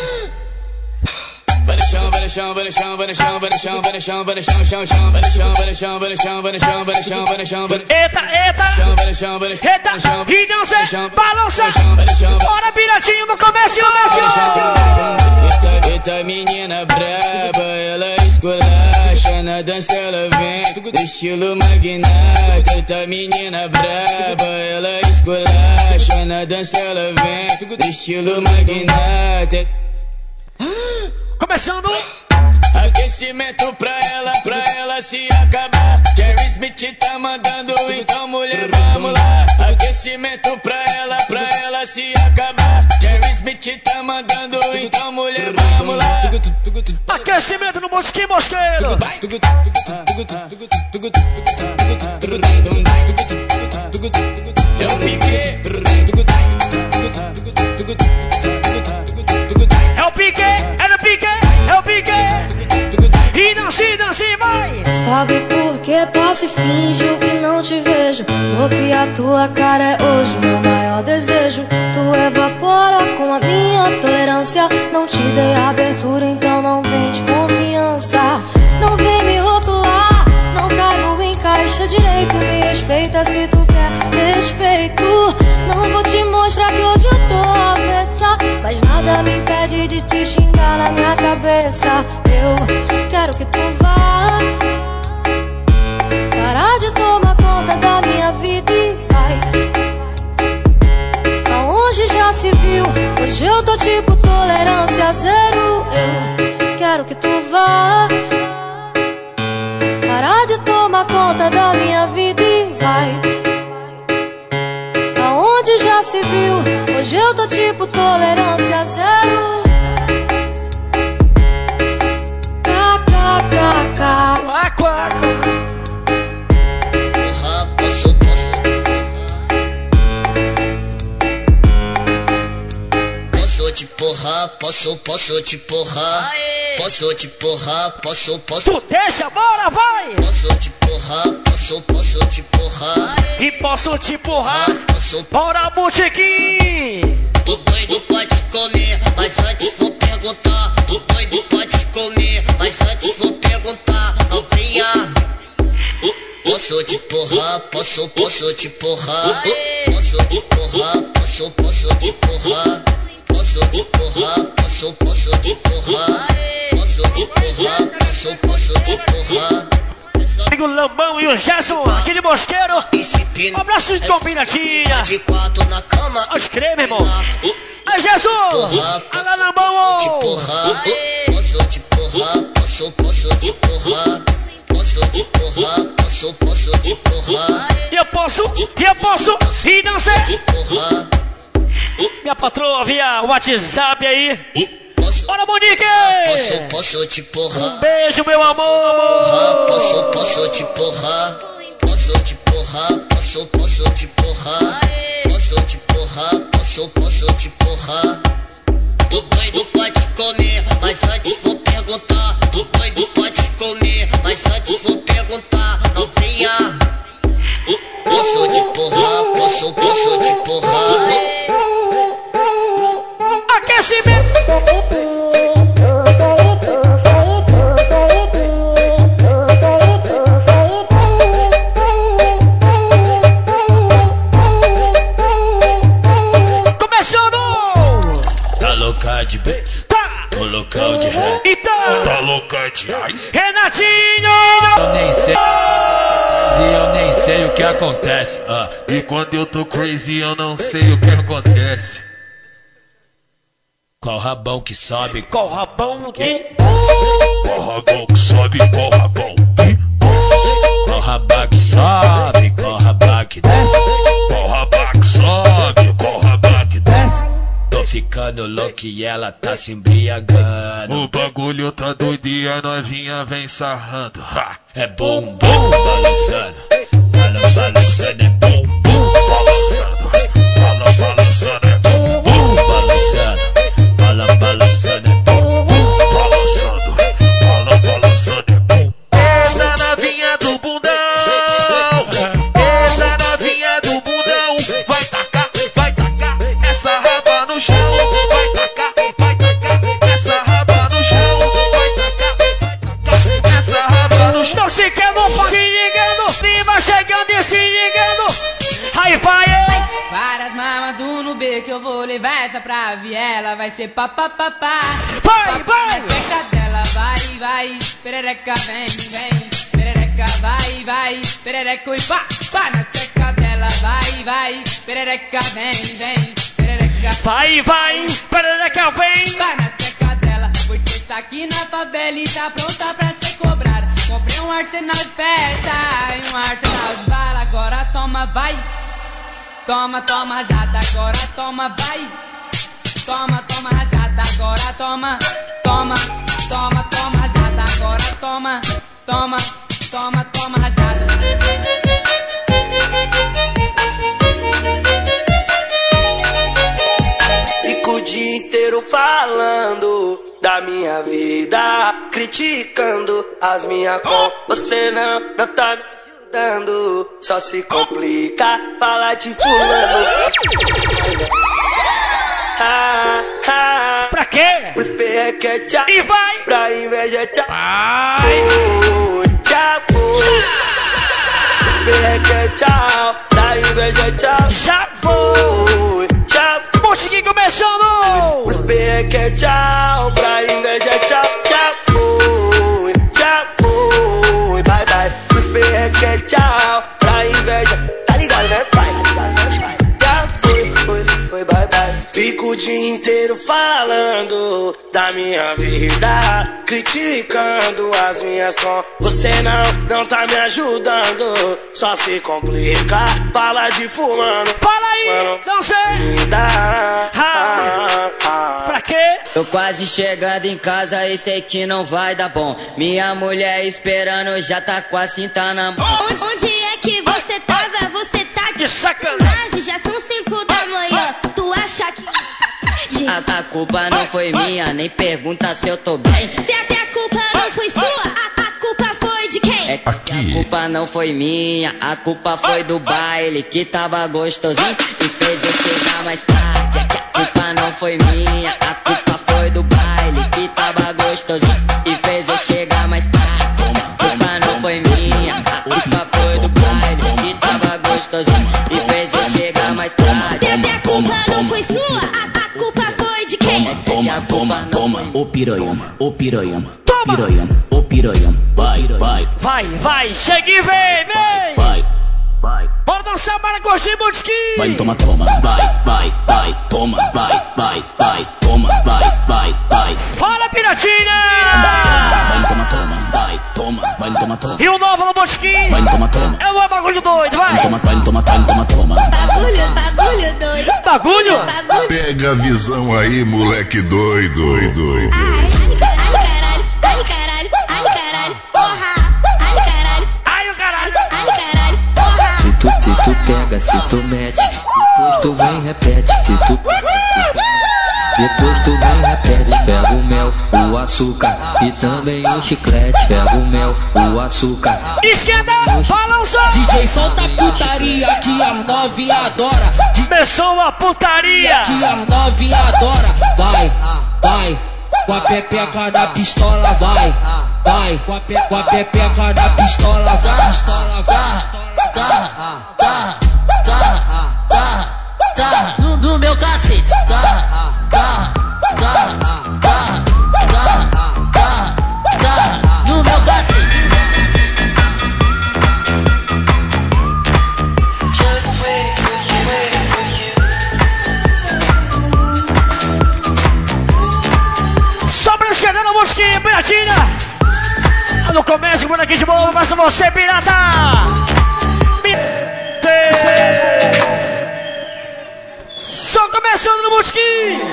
Vai no chão, vai no chão, vai no chão, vai no chão, vai no chão, vai no chão, vai no chão, chão, chão. Vai no chão, vai no chão, vai no chão, vai no chão, vai no chão, vai no chão, vai no chão. Eita, eita. Vai no chão, vai no chão, eita. E não sei, balança. Bora, piratinho no começo, Eita, eita, menina braba, ela esculacha, na dança ela vem, do estilo magnata. Eita, menina braba, ela esculacha, na dança ela vem, do estilo magnata. Começando. Aquecimento pra ela, pra ela se acabar. Jerry Smith tá mandando, então mulher, vamos lá. Aquecimento pra ela, pra ela se acabar. Jerry Smith tá mandando, então mulher, vamos lá. Aquecimento no Mosquinho Mosqueiro. Eu fiquei. É o pique, é no pique, é o pique. E dança, dança, vai. Sabe por que passo e finjo que não te vejo? Porque a tua cara é hoje meu maior desejo. Tu evapora com a minha tolerância. Não te dei abertura, então não vem de confiança. Não vem me rotular, não caibo em caixa direito. Me respeita se tu quer respeito. Não vou te mostrar que hoje eu tô avessa, mas nada me impede de te xingar na minha cabeça. Eu quero que tu vá parar de tomar conta da minha vida e vai aonde já se viu. Hoje eu tô tipo tolerância zero. Eu quero que tu vá parar de tomar conta da minha vida e vai aonde já se viu. Hoje eu tô tipo tolerância zero. Quá, quá, Porra, posso, posso. Posso te porrar, posso, posso te porrar. Posso te porrar, posso, posso. Tu deixa, bora, vai. Posso te porrar, posso, posso te porrar. E posso te porrar. Bora, botequim. O doido pode comer, mas antes vou perguntar. O doido pode comer, mas antes vou perguntar. posso, posso te porrar. Posso te porrar, posso, posso te porrar. Posso te porrar, posso, posso te porrar. Posso te porrar, posso, posso te porrar. O Lambão e o Gerson, aquele mosqueiro. Um abraço de combinatinha. De quatro na cama. Os creme, irmão. Aí, Jesus! Alá, Lambão! Posso te porrar, posso te porrar, posso, posso te porrar. Posso te porrar, posso, posso te porrar. E eu posso, e eu posso, e não sei. Minha patroa via WhatsApp aí. Bora, Monique! Posso, posso te porrar. Um beijo, meu amor! Posso, posso te porrar. Posso te porrar, posso, posso te porrar. Posso te porrar, posso, posso te porrar. Tô doido pode comer, mas antes vou perguntar. Tô doido pode comer, mas antes vou perguntar. Não venha. Posso te porrar, posso, posso te porrar. Aquecimento! Louca de bass, tá. Tô local de rap, e tá. Tá louca de ice, Renatinho! Eu nem sei, crazy, eu nem sei o que acontece. Ah, e quando eu tô crazy, eu não sei o que acontece. Qual rabão que sobe? Qual rabão que? Qual rabão que sobe? Qual rabão que? Qual rabão que sobe? Qual rabão que desce? Qual rabão que sobe? Qual rabão que desce? Tô ficando louco e ela tá se embriagando. O bagulho tá doido e a novinha vem sarrando. Ha! É bom, bom, balançando. Balan, balançando, é bom, bom, balançando. Balan, balançando, é bom, bom, balançando. Balan, balançando, é bom, bom, balançando. Balan, balançando, é bom. Essa novinha do bundão. Essa novinha do bundão. Vai tacar, vai tacar essa raba no chão. Vai tacar, vai tacar essa raba no chão. Vai tacar, vai tacar essa raba no chão. Não se quer, não pode ir ligando. Prima chegando e se ligando. Aí vai, hein? Várias mamas do no B que eu vou levar essa pra viela. Vai ser papapá. Vai, vai! Perereca dela, vai, vai. Perereca, vem, vem. Perereca, vai, vai. Perereca e pá, pá na tcheca dela, vai, vai. Perereca, vem, vem. Perereca, vai, vai. Perereca, vem. Pá na tcheca dela, porque tá aqui na favela e tá pronta pra ser cobrada. Comprei um arsenal de peça e um arsenal de bala. Agora toma, vai. Toma, toma rajada, agora toma, vai. Toma, toma rajada, agora toma. Toma, toma, toma rajada, agora toma. Toma, toma, toma rajada. Fico o dia inteiro falando da minha vida, criticando as minhas com. Você não, não tá me ajudando, só se complica falar de fulano. Ah, ah, pra quê? Os perreque é tchau. E vai! Pra inveja é tchau. Vai! Foi, tchau, foi. Os perreque é tchau. Pra inveja é tchau. Já foi! Tchau, foi. Montinho começando! Os perreque é tchau. Pra inveja é tchau. Tchau, foi. Tchau, foi. Bye, bye. Os perreque é tchau. Pra inveja. Tá ligado, né, pai? Tá ligado, né, pai? Já foi, foi, foi, bye, bye. Fico o dia inteiro falando da minha vida, criticando as minhas com. Você não, não tá me ajudando, só se complica, fala de fumando. Fala aí, mano, não sei. Ah, ah, ah. Pra quê? Tô quase chegando em casa e sei que não vai dar bom. Minha mulher esperando já tá com a cinta na mão. Onde, onde é que você tava? Você tá de sacanagem. Já são cinco da manhã. Tu acha que a, a culpa não foi minha, nem pergunta se eu tô bem. Até, até a culpa não foi sua. A, a culpa foi de quem? É que a culpa não foi minha, a culpa foi do baile que tava gostosinho e fez eu chegar mais tarde. É que a culpa não foi minha, a culpa foi do baile que tava gostosinho e fez eu chegar mais tarde. A culpa não foi minha, a culpa foi do baile que tava gostosinho. ô piranha, ô piranha, piranha, ô piranha, vai, vai, vai, vai, chega e vem, vem, vai, vai, bora dançar maracujá, Botequim. Vai, toma, toma, vai, vai, vai, toma, vai, vai, vai, toma, vai, vai, vai. Fala, Piratinha! Vai, toma, toma, vai, toma, vai, toma, toma. Rio Novo no Botequim. Vai, toma, toma. É o bagulho doido, vai. Vai, toma, vai, toma, vai, toma, toma. Bagulho, bagulho doido. Bagulho? Bagulho. Pega a visão aí, moleque doido, doido. Ai, caralho, ai, caralho, ai, caralho, porra. Ai, caralho, ai, o caralho, ai, caralho, porra. Se tu, se tu pega, se tu mete, depois tu vem e repete. Se tu pega, se tu mete, depois tu vem e repete. Pega o mel, o açúcar e também o chiclete. Pega o mel, o açúcar. Esquerda, balança. D J solta a putaria que as novinha adora. Começou a putaria que as novinha adora. Vai, vai, com a pepeca na pistola, vai, vai, com a, pe, com a pepeca na pistola, vai, pistola, vai, tá, tá, tá, tá, tá, no, no meu cacete, tá, tá, tá, tá, tá, tá, tá, no meu cacete. Esquerda, Mosquinha, Piratinha. No começo, por aqui de boa, passa você, pirata. Só começando no Mosquinha.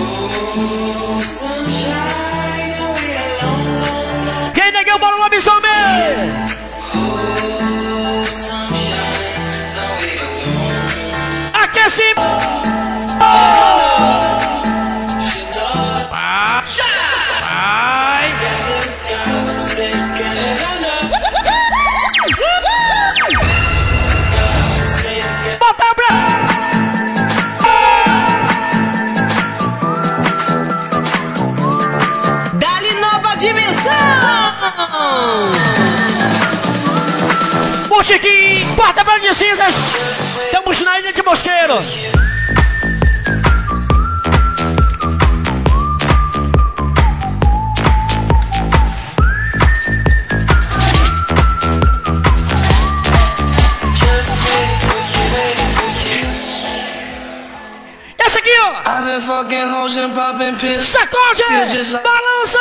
Quem negou, bora no abisomem. Aquece. Botequim, quarta-feira de cinzas. Estamos na Ilha de Mosqueiro. Essa aqui, ó. Sacode, balança.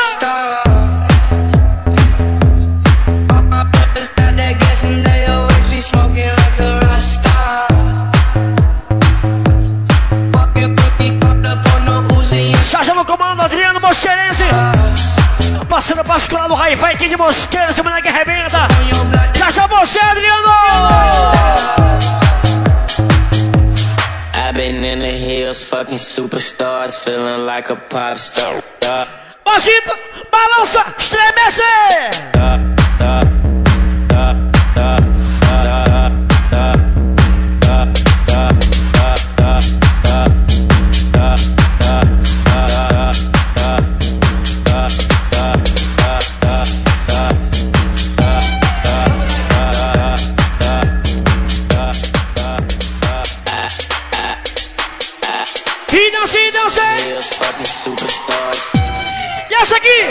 Já já no comando, Adriano Mosqueirense. Passando particular do Hi-Fi aqui de Mosqueiro, semana que arrebenta. Já já você, Adriano. I've been in the hills, fucking superstars, feeling like a pop star. Agita, balança, estremece. E dança, e dança. E essa aqui?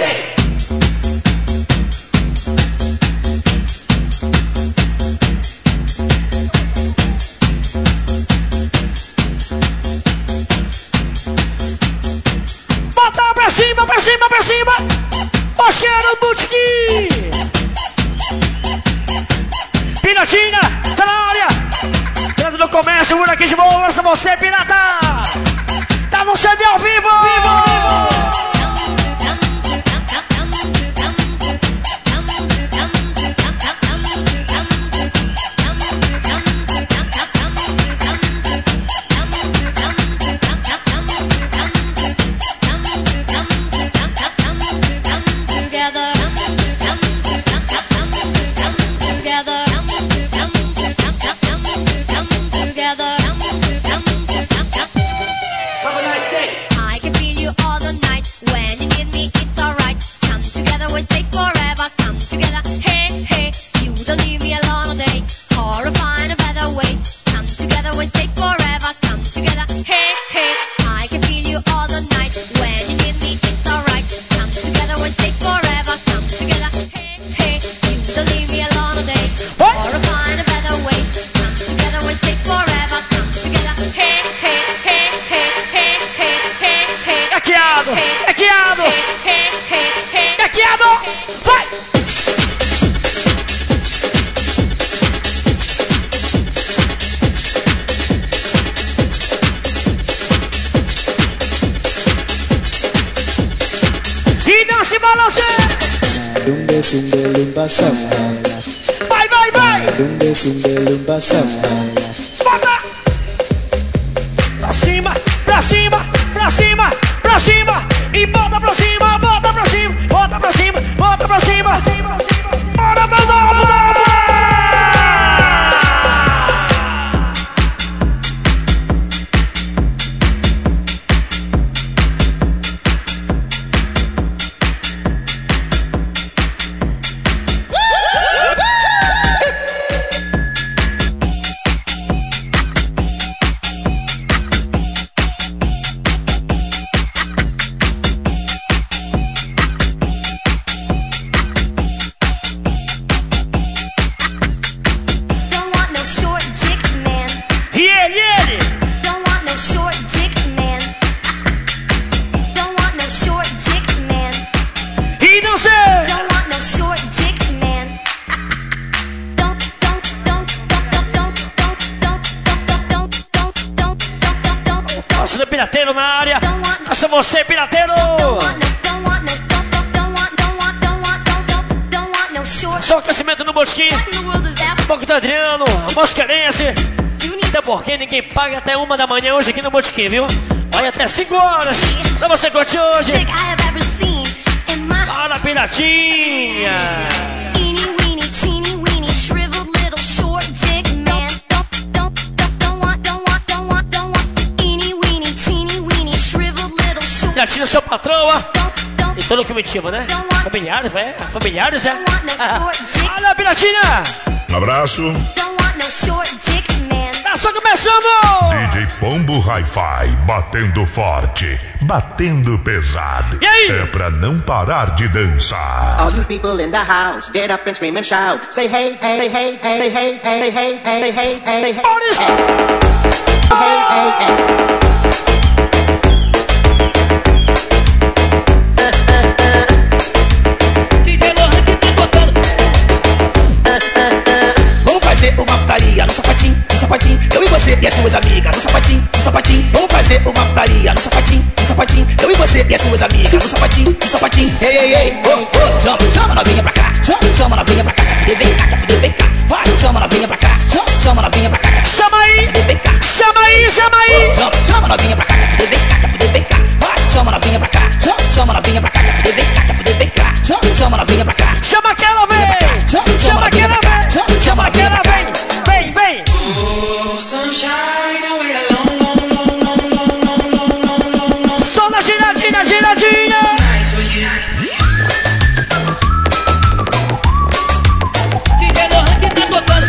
Bota pra cima, pra cima, pra cima. Mosqueiro Botequim. Piratinha, tá na área. Dentro do comércio, por aqui de boa, lança você, pirata. Tá no C D ao vivo. I can Caqueado! Caqueado! Vai! E não se balance! Zumbe, zumbe, lumba, safada. Vai, vai, vai! Zumbe, zumbe, lumba, safada. Bota! Pra cima, pra cima, pra cima, pra cima! E bota pra cima, bota pra cima, bota pra cima, bota pra cima! Bora pra nova! Pirateiro na área, essa é você, pirateiro! Só o aquecimento no Bosquim, Boca do Adriano, Mosqueirense. Até porque ninguém paga até uma da manhã hoje aqui no Bosquim, viu? Vai até cinco horas, pra você curtir hoje. Bora, piratinha! Já tira seu patroa e todo comitiva, né? Familiares, é? Familiares, é? Olha, piratinha! Um abraço. Tá só começando! D J Pombo Hi-Fi, batendo forte, batendo pesado. E aí? É pra não parar de dançar. All you people in the house, get up and scream and shout. Say hey, hey, hey, hey, hey, hey, hey, hey, hey, hey, hey, hey, hey, hey, hey. Uma putaria no sapatinho, no sapatinho. Eu e você e as suas amigas no sapatinho, no sapatinho. Vamos fazer uma putaria no sapatinho, no sapatinho. Eu e você e as suas amigas no sapatinho, no sapatinho. Ei, ei, ei, oh, oh. Chama, chama novinha pra cá, chama, chama novinha pra cá. Quer fuder, vem cá, quer fuder, vem cá. Vai, chama novinha pra cá, chama, chama novinha pra cá. Chama aí, vem cá. Chama aí, chama aí. Chama, chama novinha pra cá, quer fuder, vem cá, quer fuder, vem cá. Vai, chama novinha pra cá, chama, chama novinha pra cá. Quer fuder, vem cá, quer fuder, vem cá. Chama, chama novinha pra cá. Chama aquela vem, chama aquela vem, chama aquela vem. Vem, vem! Oh, sunshine, I wait a long, long, long, long, long, long, long, long. Só na giradinha, giradinha! D J Lohan que tá tocando.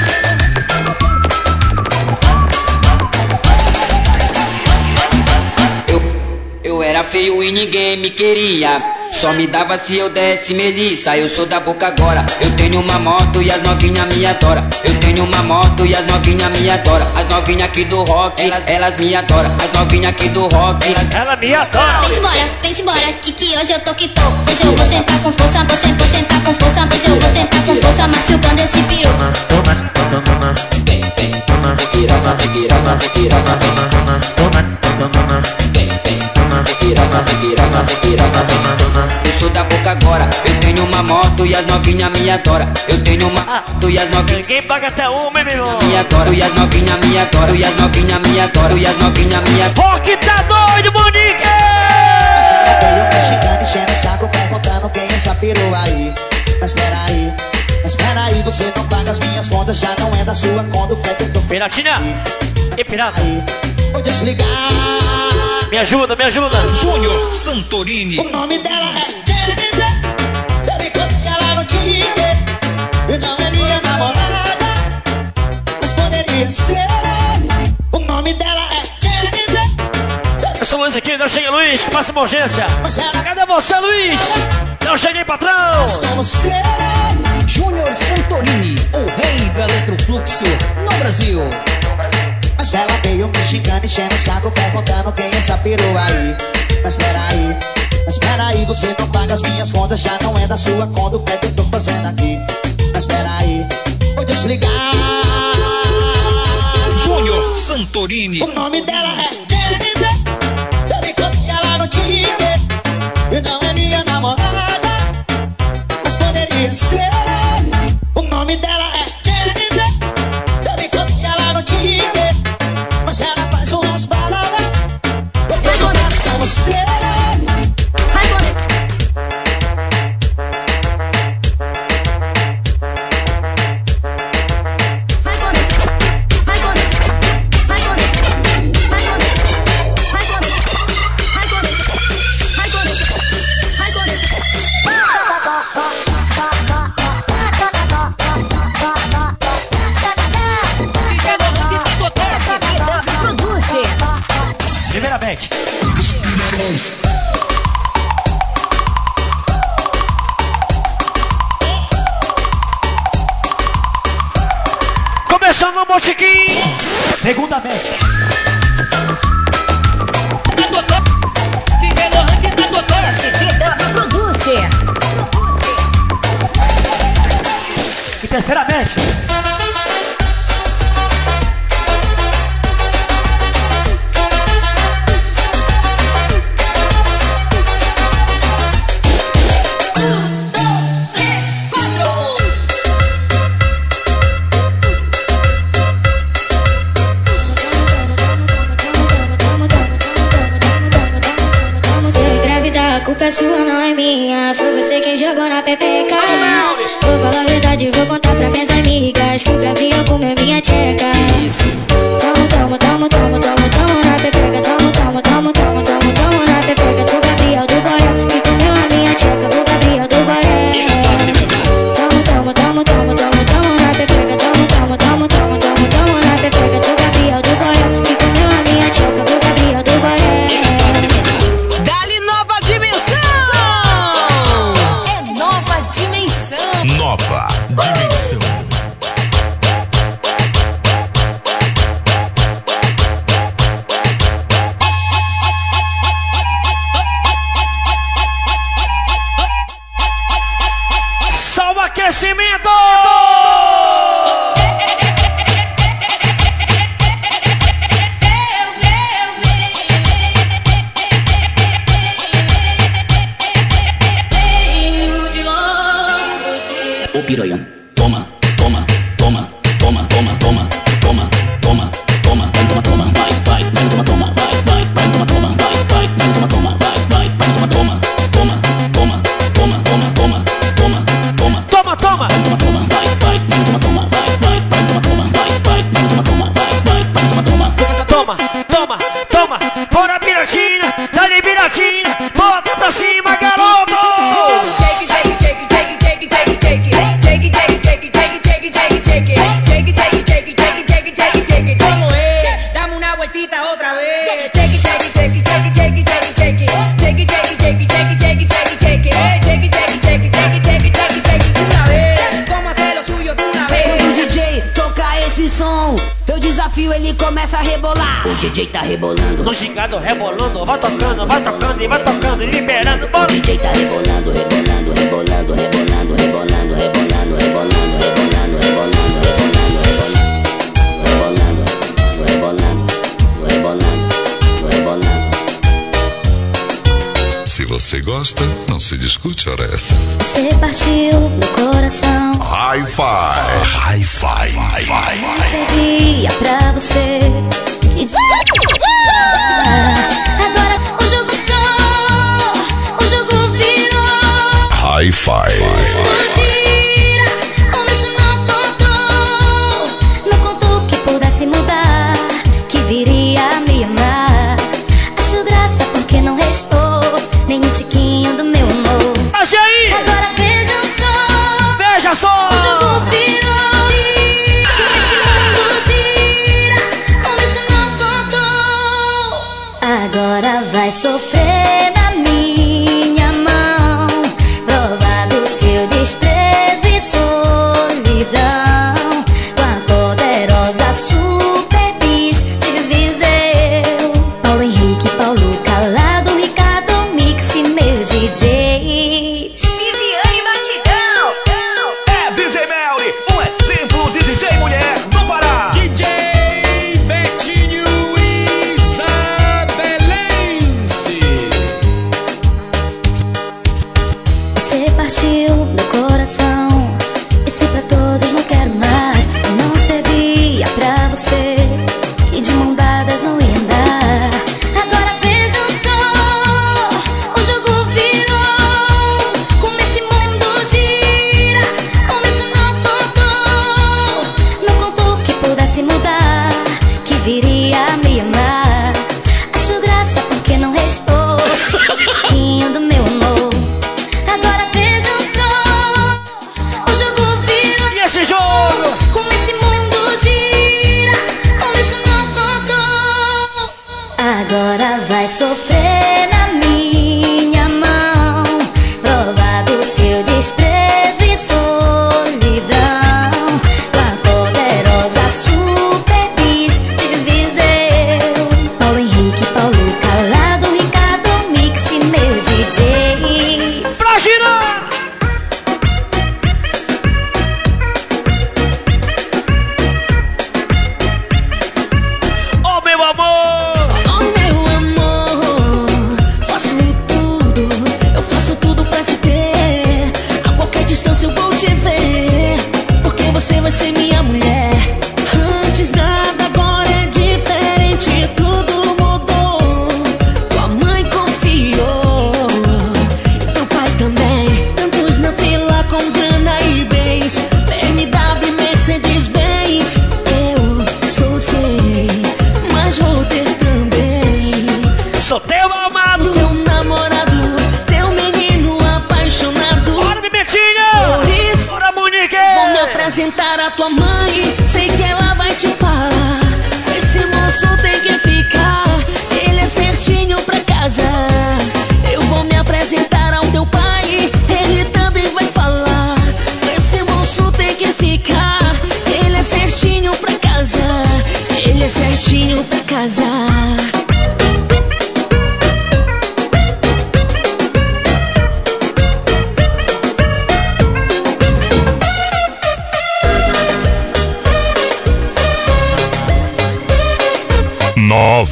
Eu, eu era feio e ninguém me queria. Só me dava se eu desse melissa. Eu sou da boca agora. Eu tenho uma moto e as novinhas me adoram. Eu tenho uma moto e as novinhas me adoram. As novinhas aqui do rock, elas, elas me adoram. As novinhas aqui do rock, elas, elas me adoram. Vem embora, vem embora, que que hoje eu tô que tô. Hoje eu vou sentar com força, vou sentar, sentar com força. Hoje eu vou sentar com força, machucando esse peru. Vem, vem, vem piranha, vem piranha, vem piranha, vem. Vem, vem, vem piranha, vem piranha, vem piranha, vem. Eu sou da boca agora, eu tenho uma moto e as novinhas me adoram. Eu tenho uma moto e as novinhas. Ninguém paga até uma, meu irmão. Me adoram e as novinhas me adoram. E as novinhas me adoram. E as novinhas me adoram. Rock tá doido, Monique! Veio mexicano enchendo o saco, perguntando quem é essa perua aí. Mas peraí, mas peraí, você não paga as minhas contas, já não é da sua conta. O que é que eu tô fazendo? Piratinha! E pirata? Vou desligar. Me ajuda, me ajuda! Júnior Santorini. O nome dela é Jennifer. Eu me conto que ela não te liga. E não é minha namorada, mas poderia ser. O nome dela é Jennifer. Eu sou Luiz aqui, não chega Luiz, que passa uma urgência. Cadê você, Luiz? Não cheguei, patrão! Mas como será? Júnior Santorini, o rei do eletrofluxo no Brasil. Mas ela veio mexicana enchendo o saco, perguntando quem é essa perua aí. Mas peraí, Mas peraí, você não paga as minhas contas, já não é da sua conta. O que é que eu tô fazendo aqui? Mas peraí, vou te explicar. Júnior Santorini. O nome dela é Jennifer. Eu me encontrei ela no Tinder. E não é minha namorada, mas poderia ser. O nome dela é Jennifer. Eu me encontrei ela no Tinder. Mas ela faz umas baladas. Eu tô honesto com você. Primeiramente, começando o botiquim. Segundamente, e terceiramente, a culpa é sua, não é minha. Foi você quem jogou na pepeca. Vou falar a verdade, vou contar pra minhas amigas que o Gabriel comeu minha tcheca. Tamo, tamo, tamo, tamo, tamo, tamo na pepeca. Tamo, tamo, tamo, tamo, tamo, tamo na pepeca. Do Gabriel do Borel que comeu a minha tcheca. Do Gabriel do Borel. Tamo, tamo, tamo, tamo, tamo, tamo na pepeca. Tamo, tamo, tamo, tamo, tamo, tamo na pepeca. Do Gabriel do Borel que comeu a minha tcheca. Do Gabriel do Borel. Dali nova dimensão! É nova dimensão! Nova dimensão. salva aquecimento! Ô piranha, toma, toma, toma, toma, toma, toma, toma, toma, toma, vai toma, toma, vai, vai, vai toma, toma, vai, vai, vai toma, toma, vai, vai, vai toma, toma, vai, vai, vai toma, toma, toma, toma, toma, toma, toma, toma, toma, toma, toma, toma, toma, vai, vai, vai toma, toma, vai, vai, vai toma, toma, vai, vai, vai toma, toma, vai, vai, vai toma, toma, toma, toma, toma, bora piratinha, dá-lhe piratinha, bota pra cima, garoto! Take it, take it, take it, take it, take it, take it, take it, take it, take it, take it, take it, take it, take it, take it, take it, take it, take it, take it, take it, take it, ¿cómo es? Dame una vueltita otra vez. Take it, take it, take it, take it, take it, take it, take it, take it, take it, take it, take it, take it, take it, take it, take it, take it, take it, take it, take it, take it, una vez. ¿Cómo hacer lo suyo de una vez? Quando o D J toca esse som, eu desafio, ele começa a rebolar. o D J tá rebolando, No gingado rebolando, vai tocando, vai tocando e vai tocando, liberando, bora! o D J tá rebolando, rebolando, rebolando, rebolando, rebolando, rebolando, rebolando, rebolando, rebolando, rebolando, rebolando, rebolando, rebolando, rebolando. Se você gosta, não se discute, ora essa. Você partiu meu coração. Hi-Fi. Hi-Fi. Hi-Fi. Servia pra você. Que... Agora o jogo só, o jogo virou. Hi-Fi. Mentira, como isso não contou. Não contou que pudesse mudar, que viria a me amar. Acho graça porque não restou nem um tiquinho do meu amor. Acha aí! Agora vejam só, veja só! o jogo virou. Agora vai sofrer na minha mão, provar do seu desprezo.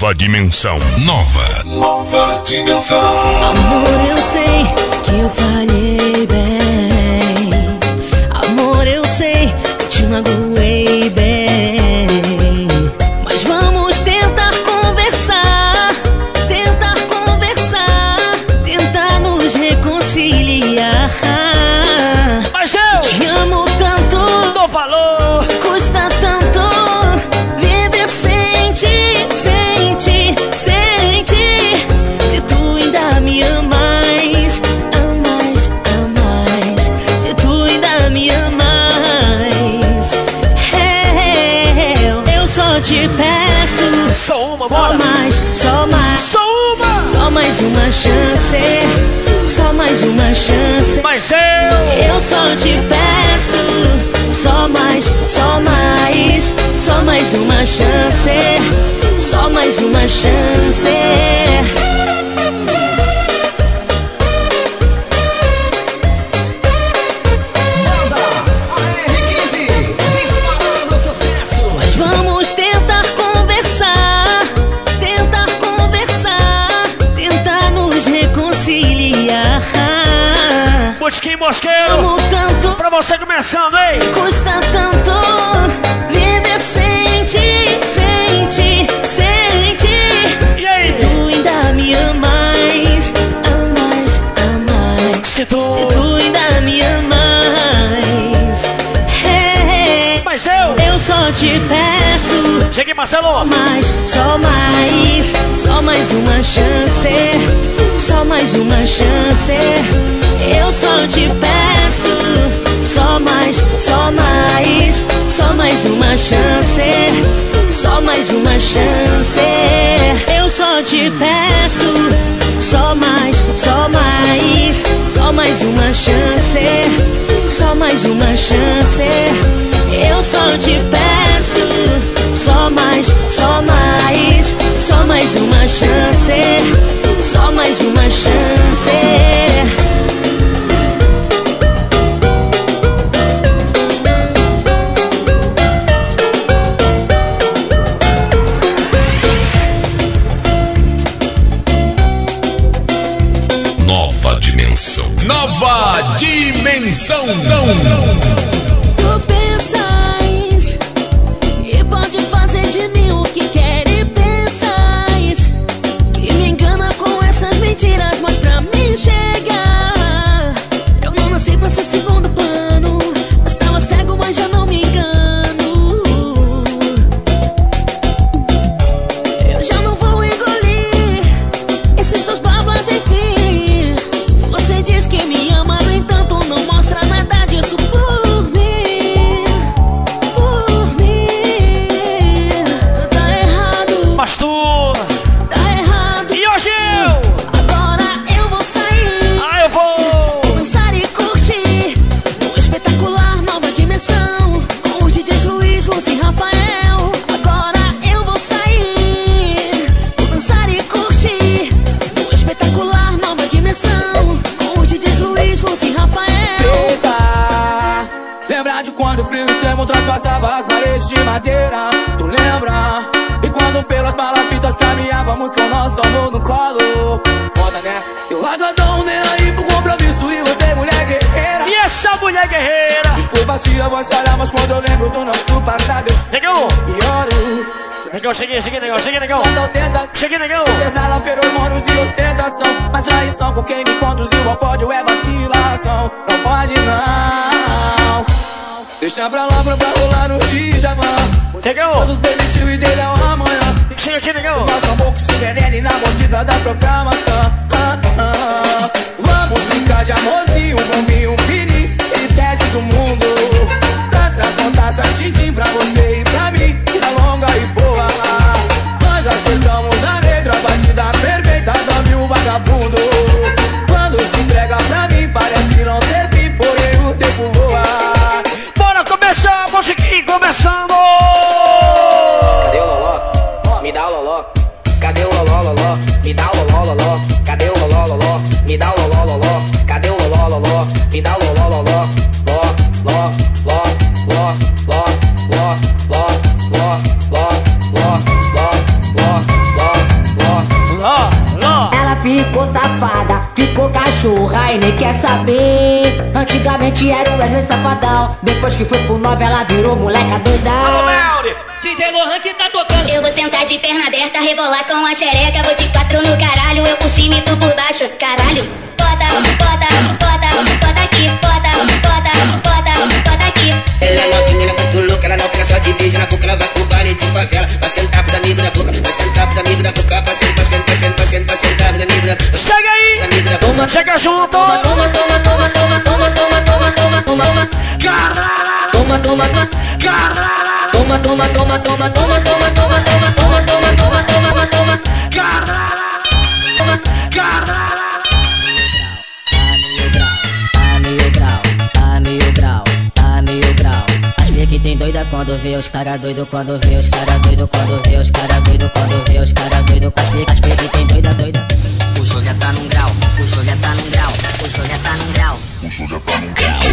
Nova dimensão. Nova. Nova dimensão. Amor, eu sei que eu falhei bem. Amor, eu sei que te magoei bem. Mas vamos tentar conversar, tentar conversar, tentar nos reconciliar. Mas eu te amo tanto, dou valor, custa tanto viver sem ti, sem ti, sem ti. Se tu ainda me amas, amas, amas. Se tu ainda me amas, é, eu só te peço, só uma, só bora. mais, só mais, só uma, só mais uma chance, só mais uma chance. Mas eu, eu só te peço, só mais, só mais, só mais uma chance, só mais uma chance. Mas vamos tentar conversar, tentar conversar, tentar nos reconciliar. Bosquinho Mosqueiro, amo tanto, pra você começando, hein? Custa tanto viver sem ti, sem ti, sem ti. E aí? Se tu ainda me amas, amas, amas. Se tu, Se tu ainda me amas, hey, mas eu, eu só te peço. Cheguei, Marcelo. Só mais, só mais, só mais uma chance, só mais uma chance. Eu só te peço, só mais, só mais, só mais uma chance, só mais uma chance. Eu só te peço, só mais, só mais, só mais uma chance, só mais uma chance. Eu só te peço, só mais, só mais, só mais uma chance, só mais uma chance. Nova dimensão. Nova dimensão. Tu pensas e pode fazer de mim o que quer e pensas que me engana com essas mentiras, mas pra mim chegar eu não nasci pra ser segundo plano. Eu estava cego, mas já não me engano. Eu já não vou engolir esses teus babas, enfim. Você diz que me ama, no entanto não mostra nada disso por mim, por mim. Tá errado, mas tu, tá errado. E hoje eu, agora eu vou sair, ah, eu vou dançar e curtir no espetacular Nova Dimensão com os D Js Luiz, Lúcio e Rafael. Agora eu vou sair, vou dançar e curtir no espetacular Nova Dimensão com os D Js Luiz, Lúcio e Rafael. Eita, lembra de quando o frio extremo transpassava as paredes de madeira? Tu lembra? E quando pelas palafitas caminhávamos com nosso amor no colo? Foda, né? Seu largadão nem aí pro compromisso e você mulher guerreira. E essa mulher guerreira? Desculpa se a voz falha, mas quando eu lembro do nosso passado eu Negão, pioro. negão, cheguei, cheguei, negão, cheguei, negão. Então tenta, Cheguei, negão. exala feromônios e ostentação, mas traição com quem me conduziu ao pódio é vacilação. Não pode não, deixa pra lá pra, pra rolar no Djamã. Negão, Todos demitiu e dele ao amanhã. chega aqui, negão. Nosso amor que se envenene na mordida da programação. Ah, ah. Vamos brincar de amorzinho, um bombinho, um fininho. Esquece do mundo. Dança com taça, tintim pra você e pra mim. Vida longa e boa. Nós acertamos a letra, a batida perfeita, dame um vagabundo. Quando se entrega pra mim, parece não ter fim, porém o tempo voa. Bora começar, musiquinha começando. Cadê o loló? Me dá o loló. Cadê o loló, loló? Me dá o loló, loló. Cadê o loló, loló? Me dá o loló, loló. Cadê o loló, loló? Me dá o loló, loló. Ló, ló, ló, ló, ló, ló, ló, ló, ló, ló, ló, ló, ló, cachorra e nem quer saber. Antigamente era o Wesley Safadão, depois que foi pro nove ela virou moleca doidão. D J Lohan que tá tocando. Eu vou sentar de perna aberta, rebolar com a xereca. Vou de quatro no caralho, eu por cima e tu por baixo. Caralho, bota, bota, bota, bota aqui, bota, bota, bota, bota aqui. Ela é novinha, ela é muito louca, ela não fica só de beijo na boca, ela vai pro baile de favela. Vai sentar pros amigos da boca, vai sentar pros amigos da boca, vai sentar, vai sentar, vai sentar, vai sentar, vai sentar pros amigos da boca. Chega aí! Toma, chega junto! Toma, toma, toma, toma, toma, toma, toma, toma, toma, toma, caralho! Toma, toma, caralho! Toma, toma, toma, toma, toma, toma, toma, toma, toma, toma, toma, toma, toma, caralho! Toma, caralho! A mil grau, a mil grau, a mil grau. As pique tem doida quando vê os cara doido, quando vê os cara doido, quando vê os cara doido, quando vê os cara doido. As pique, as pique tem doida, doida. O show já tá num grau, o show já tá num grau, o show já tá num grau, o show já tá num grau.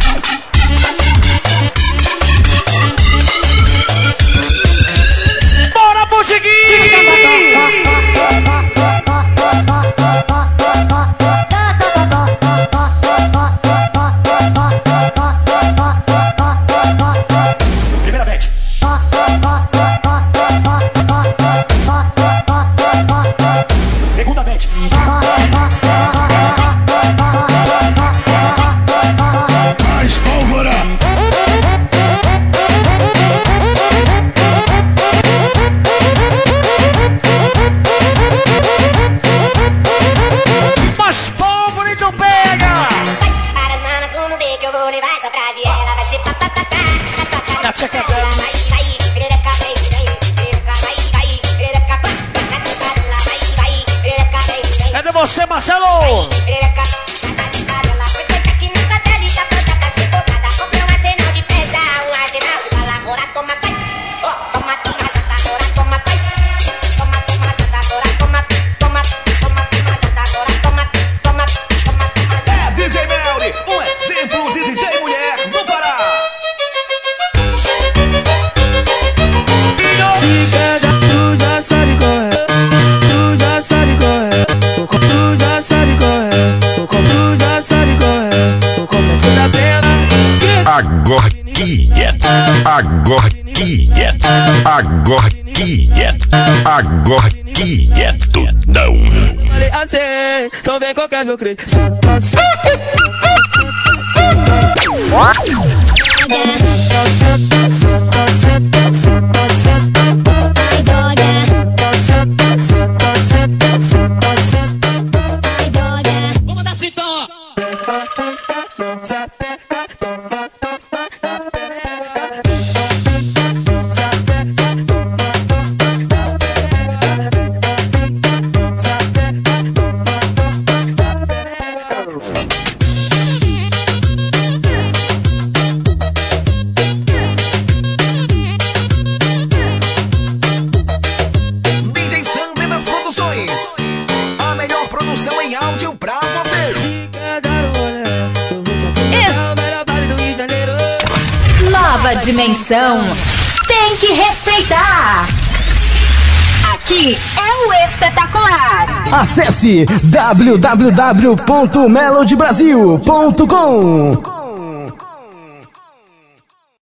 Bora, Butiguinho! Primeira bet. Segunda bet. Mais pólvora! Mais pólvora, então pega! Para as manas com no beco, eu vou levar essa pra viela. Vai ser patatata. Na tcheca Vai cair, perereca, vem, vem. Perereca, vai cair, perereca, vai. Vai, vai, perereca, vem, vem. Cadê você, Marcelo? Perereca, ela foi feita aqui no satélite, tá pronta pra ser bocada. Comprei um arsenal de peça, um arsenal de bala. Agora toma, pai. Ó, toma, toma, janta, agora toma, pai. Toma, toma, janta, agora toma. Toma, toma, toma, janta, agora toma. Toma, toma, toma, janta. É D J Melly, um exemplo de D J mulher no Pará. Se quer, tu já sabe qual é. Tu já sabe qual é. O copo tu já sabe qual é. O copo tu já sabe qual é. O copo você dá pena. Agora quieta, agora quieta, agora quieta, agora quietudão. Falei assim, então vem qualquer meu crente. Vou mandar assim então, D J Sander das Produções, a melhor produção em áudio pra você. Nova dimensão. Tem que respeitar. Aqui é o espetacular. Acesse w w w ponto melody brasil ponto com.